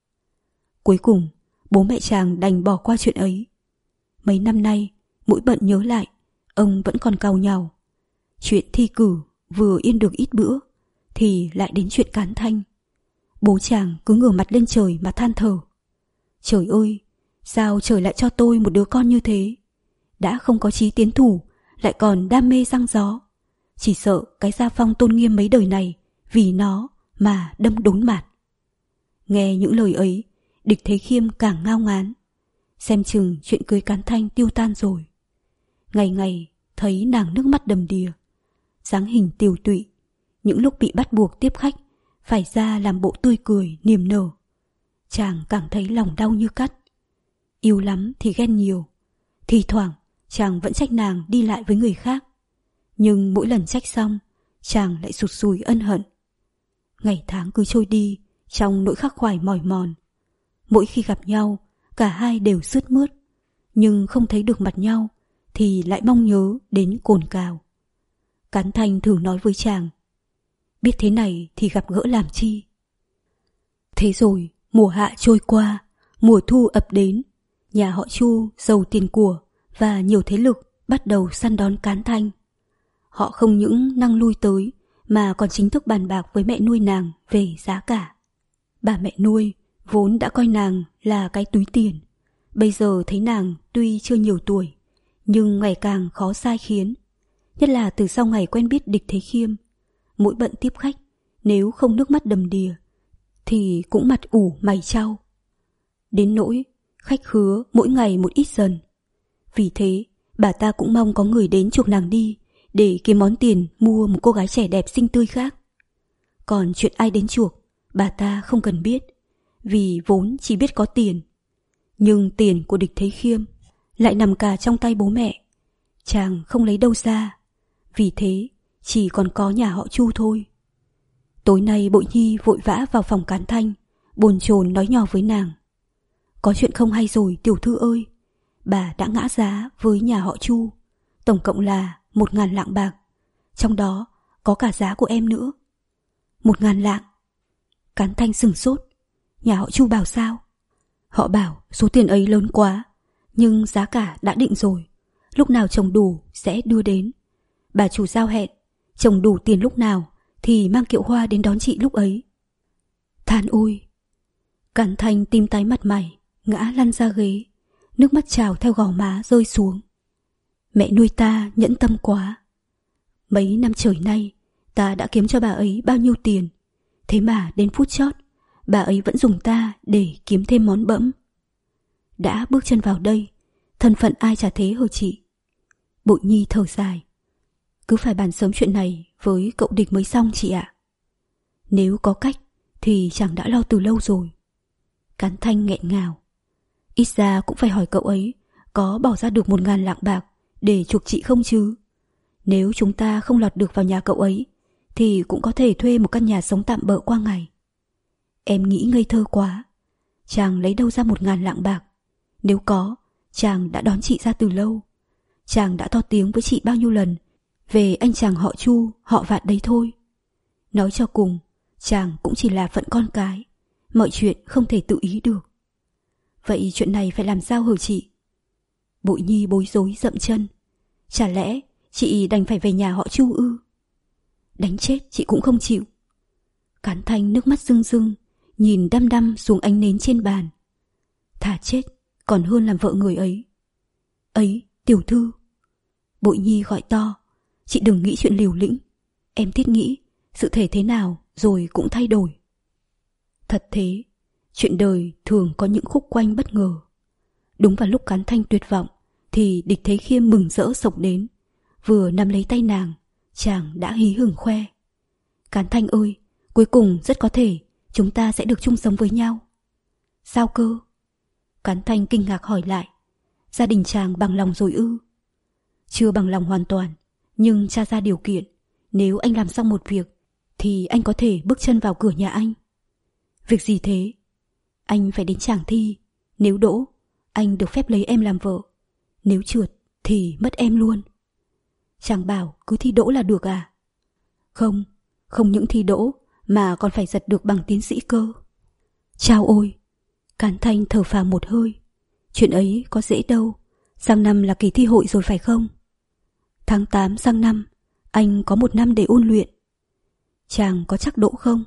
Cuối cùng, bố mẹ chàng đành bỏ qua chuyện ấy. Mấy năm nay, mỗi bận nhớ lại, ông vẫn còn cau nhàu. Chuyện thi cử vừa yên được ít bữa, thì lại đến chuyện cán thanh. Bố chàng cứ ngửa mặt lên trời mà than thở. Trời ơi, sao trời lại cho tôi một đứa con như thế? Đã không có chí tiến thủ, lại còn đam mê răng gió. Chỉ sợ cái gia phong tôn nghiêm mấy đời này vì nó mà đâm đốn mạt. Nghe những lời ấy, Địch Thế Khiêm càng ngao ngán. Xem chừng chuyện cưới cán thanh tiêu tan rồi. Ngày ngày thấy nàng nước mắt đầm đìa, dáng hình tiều tụy, những lúc bị bắt buộc tiếp khách phải ra làm bộ tươi cười niềm nở, chàng cảm thấy lòng đau như cắt. Yêu lắm thì ghen nhiều, thì thoảng chàng vẫn trách nàng đi lại với người khác, nhưng mỗi lần trách xong chàng lại sụt sùi ân hận. Ngày tháng cứ trôi đi trong nỗi khắc khoải mỏi mòn. Mỗi khi gặp nhau, cả hai đều sướt mướt, nhưng không thấy được mặt nhau thì lại mong nhớ đến cồn cào. Cán thanh thường nói với chàng, biết thế này thì gặp gỡ làm chi. Thế rồi mùa hạ trôi qua, mùa thu ập đến. Nhà họ Chu giàu tiền của và nhiều thế lực bắt đầu săn đón Cán Thanh. Họ không những năng lui tới mà còn chính thức bàn bạc với mẹ nuôi nàng về giá cả. Bà mẹ nuôi vốn đã coi nàng là cái túi tiền, bây giờ thấy nàng tuy chưa nhiều tuổi nhưng ngày càng khó sai khiến. Nhất là từ sau ngày quen biết Địch Thế Khiêm, mỗi bận tiếp khách, nếu không nước mắt đầm đìa thì cũng mặt ủ mày chau. Đến nỗi khách khứa mỗi ngày một ít dần. Vì thế bà ta cũng mong có người đến chuộc nàng đi để kiếm món tiền mua một cô gái trẻ đẹp xinh tươi khác. Còn chuyện ai đến chuộc bà ta không cần biết, vì vốn chỉ biết có tiền. Nhưng tiền của Địch Thế Khiêm lại nằm cả trong tay bố mẹ, chàng không lấy đâu ra, vì thế chỉ còn có nhà họ Chu thôi. Tối nay Bội Nhi vội vã vào phòng Cán Thanh, bồn chồn nói nhỏ với nàng, có chuyện không hay rồi tiểu thư ơi, bà đã ngã giá với nhà họ Chu, tổng cộng là một ngàn lạng bạc, trong đó có cả giá của em nữa. Một ngàn lạng? Cán Thanh sửng sốt. Nhà họ Chu bảo sao? Họ bảo số tiền ấy lớn quá, nhưng giá cả đã định rồi, lúc nào chồng đủ sẽ đưa đến. Bà chủ giao hẹn, chồng đủ tiền lúc nào thì mang kiệu hoa đến đón chị lúc ấy. Than ôi! Cán Thanh tim tái mặt mày, ngã lăn ra ghế, nước mắt trào theo gò má rơi xuống. Mẹ nuôi ta nhẫn tâm quá. Mấy năm trời nay ta đã kiếm cho bà ấy bao nhiêu tiền, thế mà đến phút chót bà ấy vẫn dùng ta để kiếm thêm món bẫm. Đã bước chân vào đây, thân phận ai chả thế hờ chị. Bội Nhi thở dài, cứ phải bàn sớm chuyện này với cậu Địch mới xong chị ạ. Nếu có cách thì chàng đã lo từ lâu rồi. Cán Thanh nghẹn ngào. Ít ra cũng phải hỏi cậu ấy có bỏ ra được một ngàn lạng bạc để chuộc chị không chứ? Nếu chúng ta không lọt được vào nhà cậu ấy thì cũng có thể thuê một căn nhà sống tạm bợ qua ngày. Em nghĩ ngây thơ quá. Chàng lấy đâu ra một ngàn lạng bạc? Nếu có, chàng đã đón chị ra từ lâu. Chàng đã to tiếng với chị bao nhiêu lần về anh chàng họ Chu, họ Vạn đấy thôi. Nói cho cùng, chàng cũng chỉ là phận con cái, mọi chuyện không thể tự ý được. Vậy chuyện này phải làm sao hả chị? Bội Nhi bối rối dậm chân. Chả lẽ chị đành phải về nhà họ Chu ư? Đánh chết chị cũng không chịu. Cán Thanh nước mắt rưng rưng, nhìn đăm đăm xuống ánh nến trên bàn. Thà chết còn hơn làm vợ người ấy. Ấy, tiểu thư. Bội Nhi gọi to. Chị đừng nghĩ chuyện liều lĩnh. Em thiết nghĩ sự thể thế nào rồi cũng thay đổi. Thật thế, chuyện đời thường có những khúc quanh bất ngờ. Đúng vào lúc Cán Thanh tuyệt vọng thì Địch Thế Khiêm mừng rỡ xộc đến. Vừa nắm lấy tay nàng, chàng đã hí hửng khoe. Cán Thanh ơi, cuối cùng rất có thể chúng ta sẽ được chung sống với nhau. Sao cơ? Cán Thanh kinh ngạc hỏi lại. Gia đình chàng bằng lòng rồi ư? Chưa bằng lòng hoàn toàn, nhưng cha ra điều kiện. Nếu anh làm xong một việc thì anh có thể bước chân vào cửa nhà anh. Việc gì thế? Anh phải đến tràng thi. Nếu đỗ, anh được phép lấy em làm vợ. Nếu trượt thì mất em luôn. Chàng bảo cứ thi đỗ là được à? Không, không những thi đỗ mà còn phải giật được bằng tiến sĩ cơ. Chao ôi! Cán Thanh thở phào một hơi. Chuyện ấy có dễ đâu. Sang năm là kỳ thi hội rồi phải không? Tháng tám sang năm, anh có một năm để ôn luyện. Chàng có chắc đỗ không?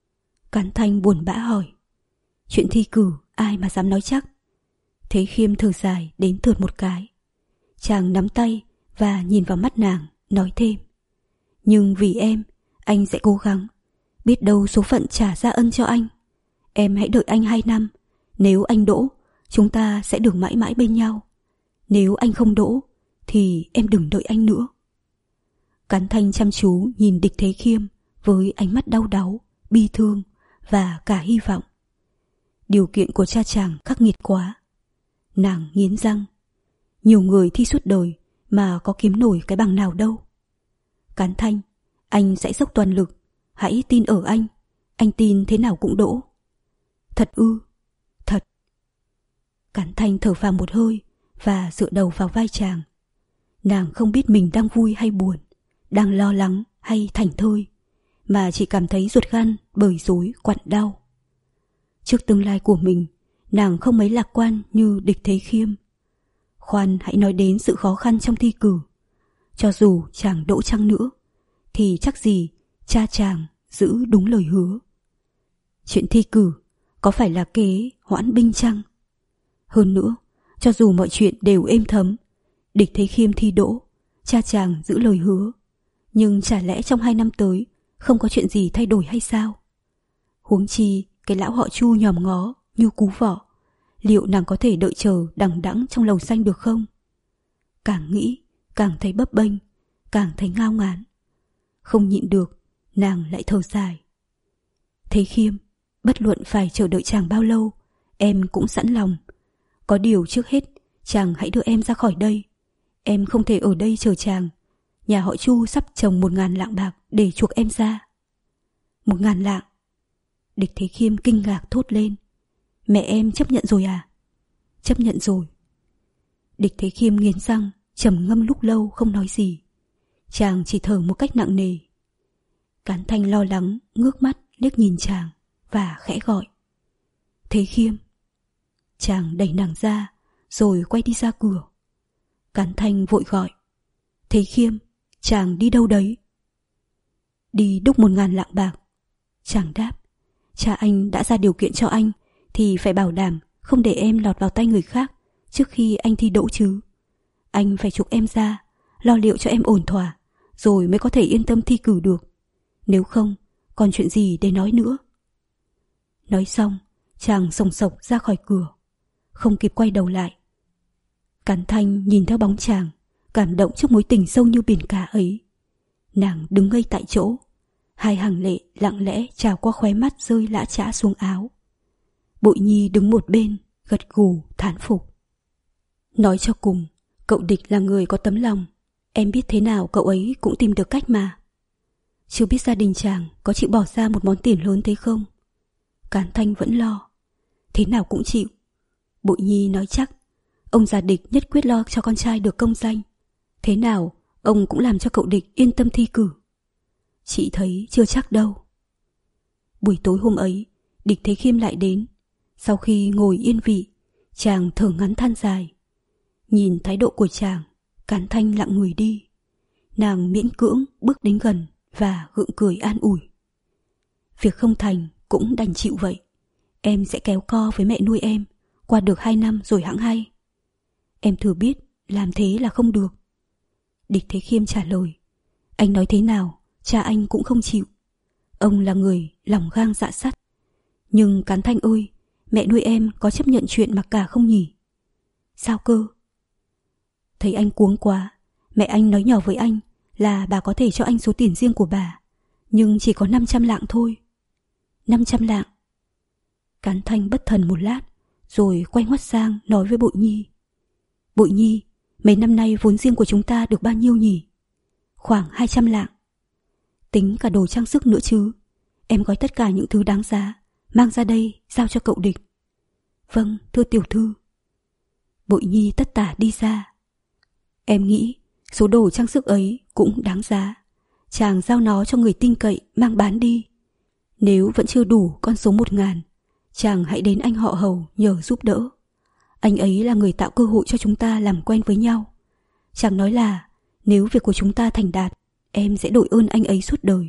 Cán Thanh buồn bã hỏi. Chuyện thi cử ai mà dám nói chắc. Thế Khiêm thở dài đến thượt một cái. Chàng nắm tay và nhìn vào mắt nàng, nói thêm. Nhưng vì em, anh sẽ cố gắng. Biết đâu số phận trả ra ân cho anh. Em hãy đợi anh hai năm. Nếu anh đỗ, chúng ta sẽ được mãi mãi bên nhau. Nếu anh không đỗ, thì em đừng đợi anh nữa. Cán Thanh chăm chú nhìn Địch Thế Khiêm với ánh mắt đau đáu, bi thương và cả hy vọng. Điều kiện của cha chàng khắc nghiệt quá. Nàng nghiến răng. Nhiều người thi suốt đời mà có kiếm nổi cái bằng nào đâu. Cán Thanh, anh sẽ dốc toàn lực. Hãy tin ở anh. Anh tin thế nào cũng đỗ. Thật ư? Thật. Cán Thanh thở phào một hơi và dựa đầu vào vai chàng. Nàng không biết mình đang vui hay buồn, đang lo lắng hay thảnh thơi, mà chỉ cảm thấy ruột gan bời rối quặn đau. Trước tương lai của mình, nàng không mấy lạc quan như Địch Thế Khiêm. Khoan hãy nói đến sự khó khăn trong thi cử. Cho dù chàng đỗ chăng nữa, thì chắc gì cha chàng giữ đúng lời hứa. Chuyện thi cử có phải là kế hoãn binh chăng? Hơn nữa, cho dù mọi chuyện đều êm thấm, Địch Thế Khiêm thi đỗ, cha chàng giữ lời hứa, nhưng chả lẽ trong hai năm tới không có chuyện gì thay đổi hay sao? Huống chi cái lão họ Chu nhòm ngó như cú vọ, liệu nàng có thể đợi chờ đằng đẵng trong lầu xanh được không? Càng nghĩ càng thấy bấp bênh, càng thấy ngao ngán. Không nhịn được, nàng lại thở dài. Thế Khiêm, bất luận phải chờ đợi chàng bao lâu, em cũng sẵn lòng. Có điều trước hết, chàng hãy đưa em ra khỏi đây. Em không thể ở đây chờ chàng. Nhà họ Chu sắp trồng một ngàn lạng bạc để chuộc em ra. Một ngàn lạng? Địch Thế Khiêm kinh ngạc thốt lên. Mẹ em chấp nhận rồi à? Chấp nhận rồi. Địch Thế Khiêm nghiến răng, trầm ngâm lúc lâu không nói gì. Chàng chỉ thở một cách nặng nề. Cán Thanh lo lắng, ngước mắt liếc nhìn chàng và khẽ gọi. Thế Khiêm. Chàng đẩy nàng ra rồi quay đi ra cửa. Cán Thanh vội gọi. Thế Khiêm, chàng đi đâu đấy? Đi đúc một ngàn lạng bạc. Chàng đáp. Cha anh đã ra điều kiện cho anh thì phải bảo đảm không để em lọt vào tay người khác trước khi anh thi đỗ chứ. Anh phải chuộc em ra, lo liệu cho em ổn thỏa, rồi mới có thể yên tâm thi cử được. Nếu không, còn chuyện gì để nói nữa? Nói xong, chàng sồng sộc ra khỏi cửa, không kịp quay đầu lại. Cán Thanh nhìn theo bóng chàng, cảm động trước mối tình sâu như biển cả ấy. Nàng đứng ngây tại chỗ, Hai hàng lệ lặng lẽ trào qua khóe mắt rơi lã chã xuống áo. Bội Nhi đứng một bên, gật gù thán phục. Nói cho cùng, cậu Địch là người có tấm lòng. Em biết thế nào cậu ấy cũng tìm được cách mà. Chưa biết gia đình chàng có chịu bỏ ra một món tiền lớn thế không? Cán Thanh vẫn lo. Thế nào cũng chịu. Bội Nhi nói chắc ông già Địch nhất quyết lo cho con trai được công danh. Thế nào ông cũng làm cho cậu Địch yên tâm thi cử. Chị thấy chưa chắc đâu. Buổi tối hôm ấy, Địch Thế Khiêm lại đến. Sau khi ngồi yên vị, chàng thở ngắn than dài. Nhìn thái độ của chàng, Cán Thanh lặng người đi. Nàng miễn cưỡng bước đến gần và gượng cười an ủi. Việc không thành cũng đành chịu vậy. Em sẽ kéo co với mẹ nuôi em, qua được hai năm rồi hẵng hay. Em thử biết làm thế là không được. Địch Thế Khiêm trả lời. Anh nói thế nào, cha anh cũng không chịu. Ông là người lòng gang dạ sắt. Nhưng Cán Thanh ơi, mẹ nuôi em có chấp nhận chuyện mặc cả không nhỉ? Sao cơ? Thấy anh cuống quá, mẹ anh nói nhỏ với anh là bà có thể cho anh số tiền riêng của bà, nhưng chỉ có năm trăm lạng thôi. năm trăm lạng. Cán Thanh bất thần một lát, rồi quay ngoắt sang nói với Bội Nhi. Bội Nhi, mấy năm nay vốn riêng của chúng ta được bao nhiêu nhỉ? Khoảng hai trăm lạng. Tính cả đồ trang sức nữa chứ. Em gói tất cả những thứ đáng giá, mang ra đây giao cho cậu Địch. Vâng, thưa tiểu thư. Bội Nhi tất tả đi ra. Em nghĩ số đồ trang sức ấy cũng đáng giá. Chàng giao nó cho người tin cậy mang bán đi. Nếu vẫn chưa đủ con số một ngàn, chàng hãy đến anh họ Hầu nhờ giúp đỡ. Anh ấy là người tạo cơ hội cho chúng ta làm quen với nhau. Chàng nói là nếu việc của chúng ta thành đạt, em sẽ đội ơn anh ấy suốt đời.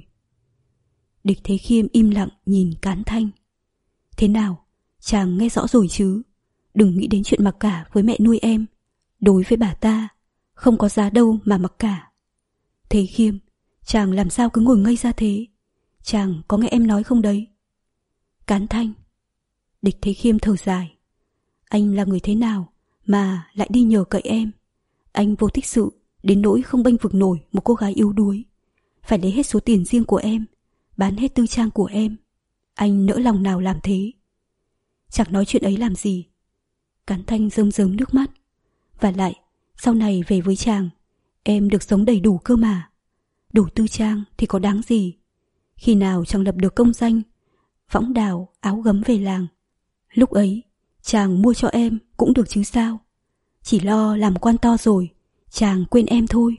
Địch Thế Khiêm im lặng nhìn Cán Thanh. Thế nào, chàng nghe rõ rồi chứ? Đừng nghĩ đến chuyện mặc cả với mẹ nuôi em. Đối với bà ta, không có giá đâu mà mặc cả. Thế Khiêm, chàng làm sao cứ ngồi ngây ra thế? Chàng có nghe em nói không đấy? Cán Thanh. Địch Thế Khiêm thở dài. Anh là người thế nào mà lại đi nhờ cậy em? Anh vô tích sự đến nỗi không bênh vực nổi một cô gái yếu đuối. Phải lấy hết số tiền riêng của em, bán hết tư trang của em. Anh nỡ lòng nào làm thế? Chẳng nói chuyện ấy làm gì. Cán Thanh rơm rớm nước mắt. Và lại, sau này về với chàng, em được sống đầy đủ cơ mà. Đủ tư trang thì có đáng gì? Khi nào chàng lập được công danh, võng đào, áo gấm về làng, lúc ấy chàng mua cho em cũng được chứ sao? Chỉ lo làm quan to rồi, chàng quên em thôi.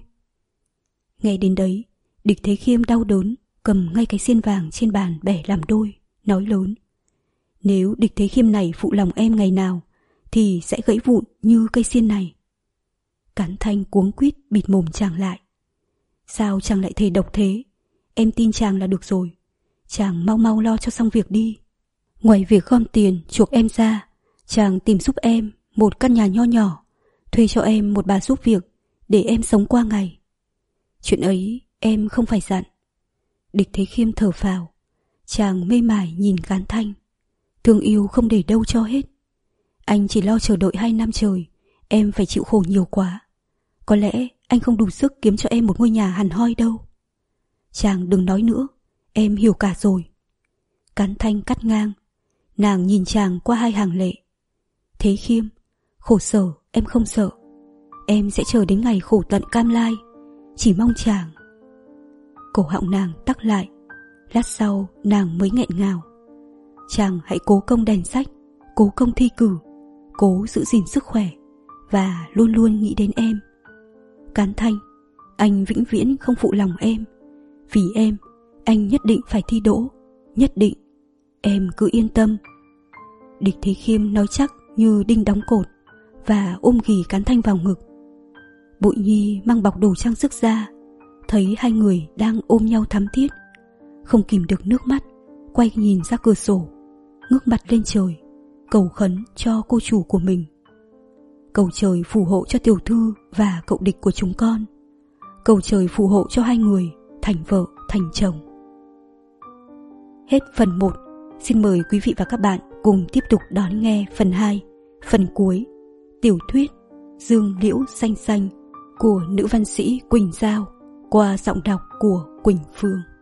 Nghe đến đấy, Địch Thế Khiêm đau đớn, cầm ngay cái xiên vàng trên bàn bẻ làm đôi, nói lớn. Nếu Địch Thế Khiêm này phụ lòng em ngày nào, thì sẽ gãy vụn như cây xiên này. Cán Thanh cuống quýt bịt mồm chàng lại. Sao chàng lại thề độc thế? Em tin chàng là được rồi. Chàng mau mau lo cho xong việc đi. Ngoài việc gom tiền chuộc em ra, chàng tìm giúp em một căn nhà nho nhỏ, thuê cho em một bà giúp việc để em sống qua ngày. Chuyện ấy em không phải dặn. Địch Thế Khiêm thở phào. Chàng mê mải nhìn Cán Thanh. Thương yêu không để đâu cho hết. Anh chỉ lo chờ đợi hai năm trời, em phải chịu khổ nhiều quá. Có lẽ anh không đủ sức kiếm cho em một ngôi nhà hẳn hoi đâu. Chàng đừng nói nữa, em hiểu cả rồi. Cán Thanh cắt ngang. Nàng nhìn chàng qua hai hàng lệ. Thế Khiêm, khổ sở em không sợ. Em sẽ chờ đến ngày khổ tận cam lai. Chỉ mong chàng. Cổ họng nàng tắc lại. Lát sau nàng mới nghẹn ngào. Chàng hãy cố công đèn sách, cố công thi cử, cố giữ gìn sức khỏe, và luôn luôn nghĩ đến em. Cán Thanh, anh vĩnh viễn không phụ lòng em. Vì em, anh nhất định phải thi đỗ. Nhất định. Em cứ yên tâm. Địch Thế Khiêm nói chắc như đinh đóng cột, và ôm ghì Cán Thanh vào ngực. Bội Nhi mang bọc đồ trang sức ra, thấy hai người đang ôm nhau thắm thiết, không kìm được nước mắt, quay nhìn ra cửa sổ, ngước mặt lên trời, cầu khấn cho cô chủ của mình. Cầu trời phù hộ cho tiểu thư và cậu Địch của chúng con. Cầu trời phù hộ cho hai người thành vợ thành chồng. Hết phần một. Xin mời quý vị và các bạn cùng tiếp tục đón nghe phần hai, phần cuối, tiểu thuyết Dương Liễu Xanh Xanh của nữ văn sĩ Quỳnh Giao qua giọng đọc của Quỳnh Phương.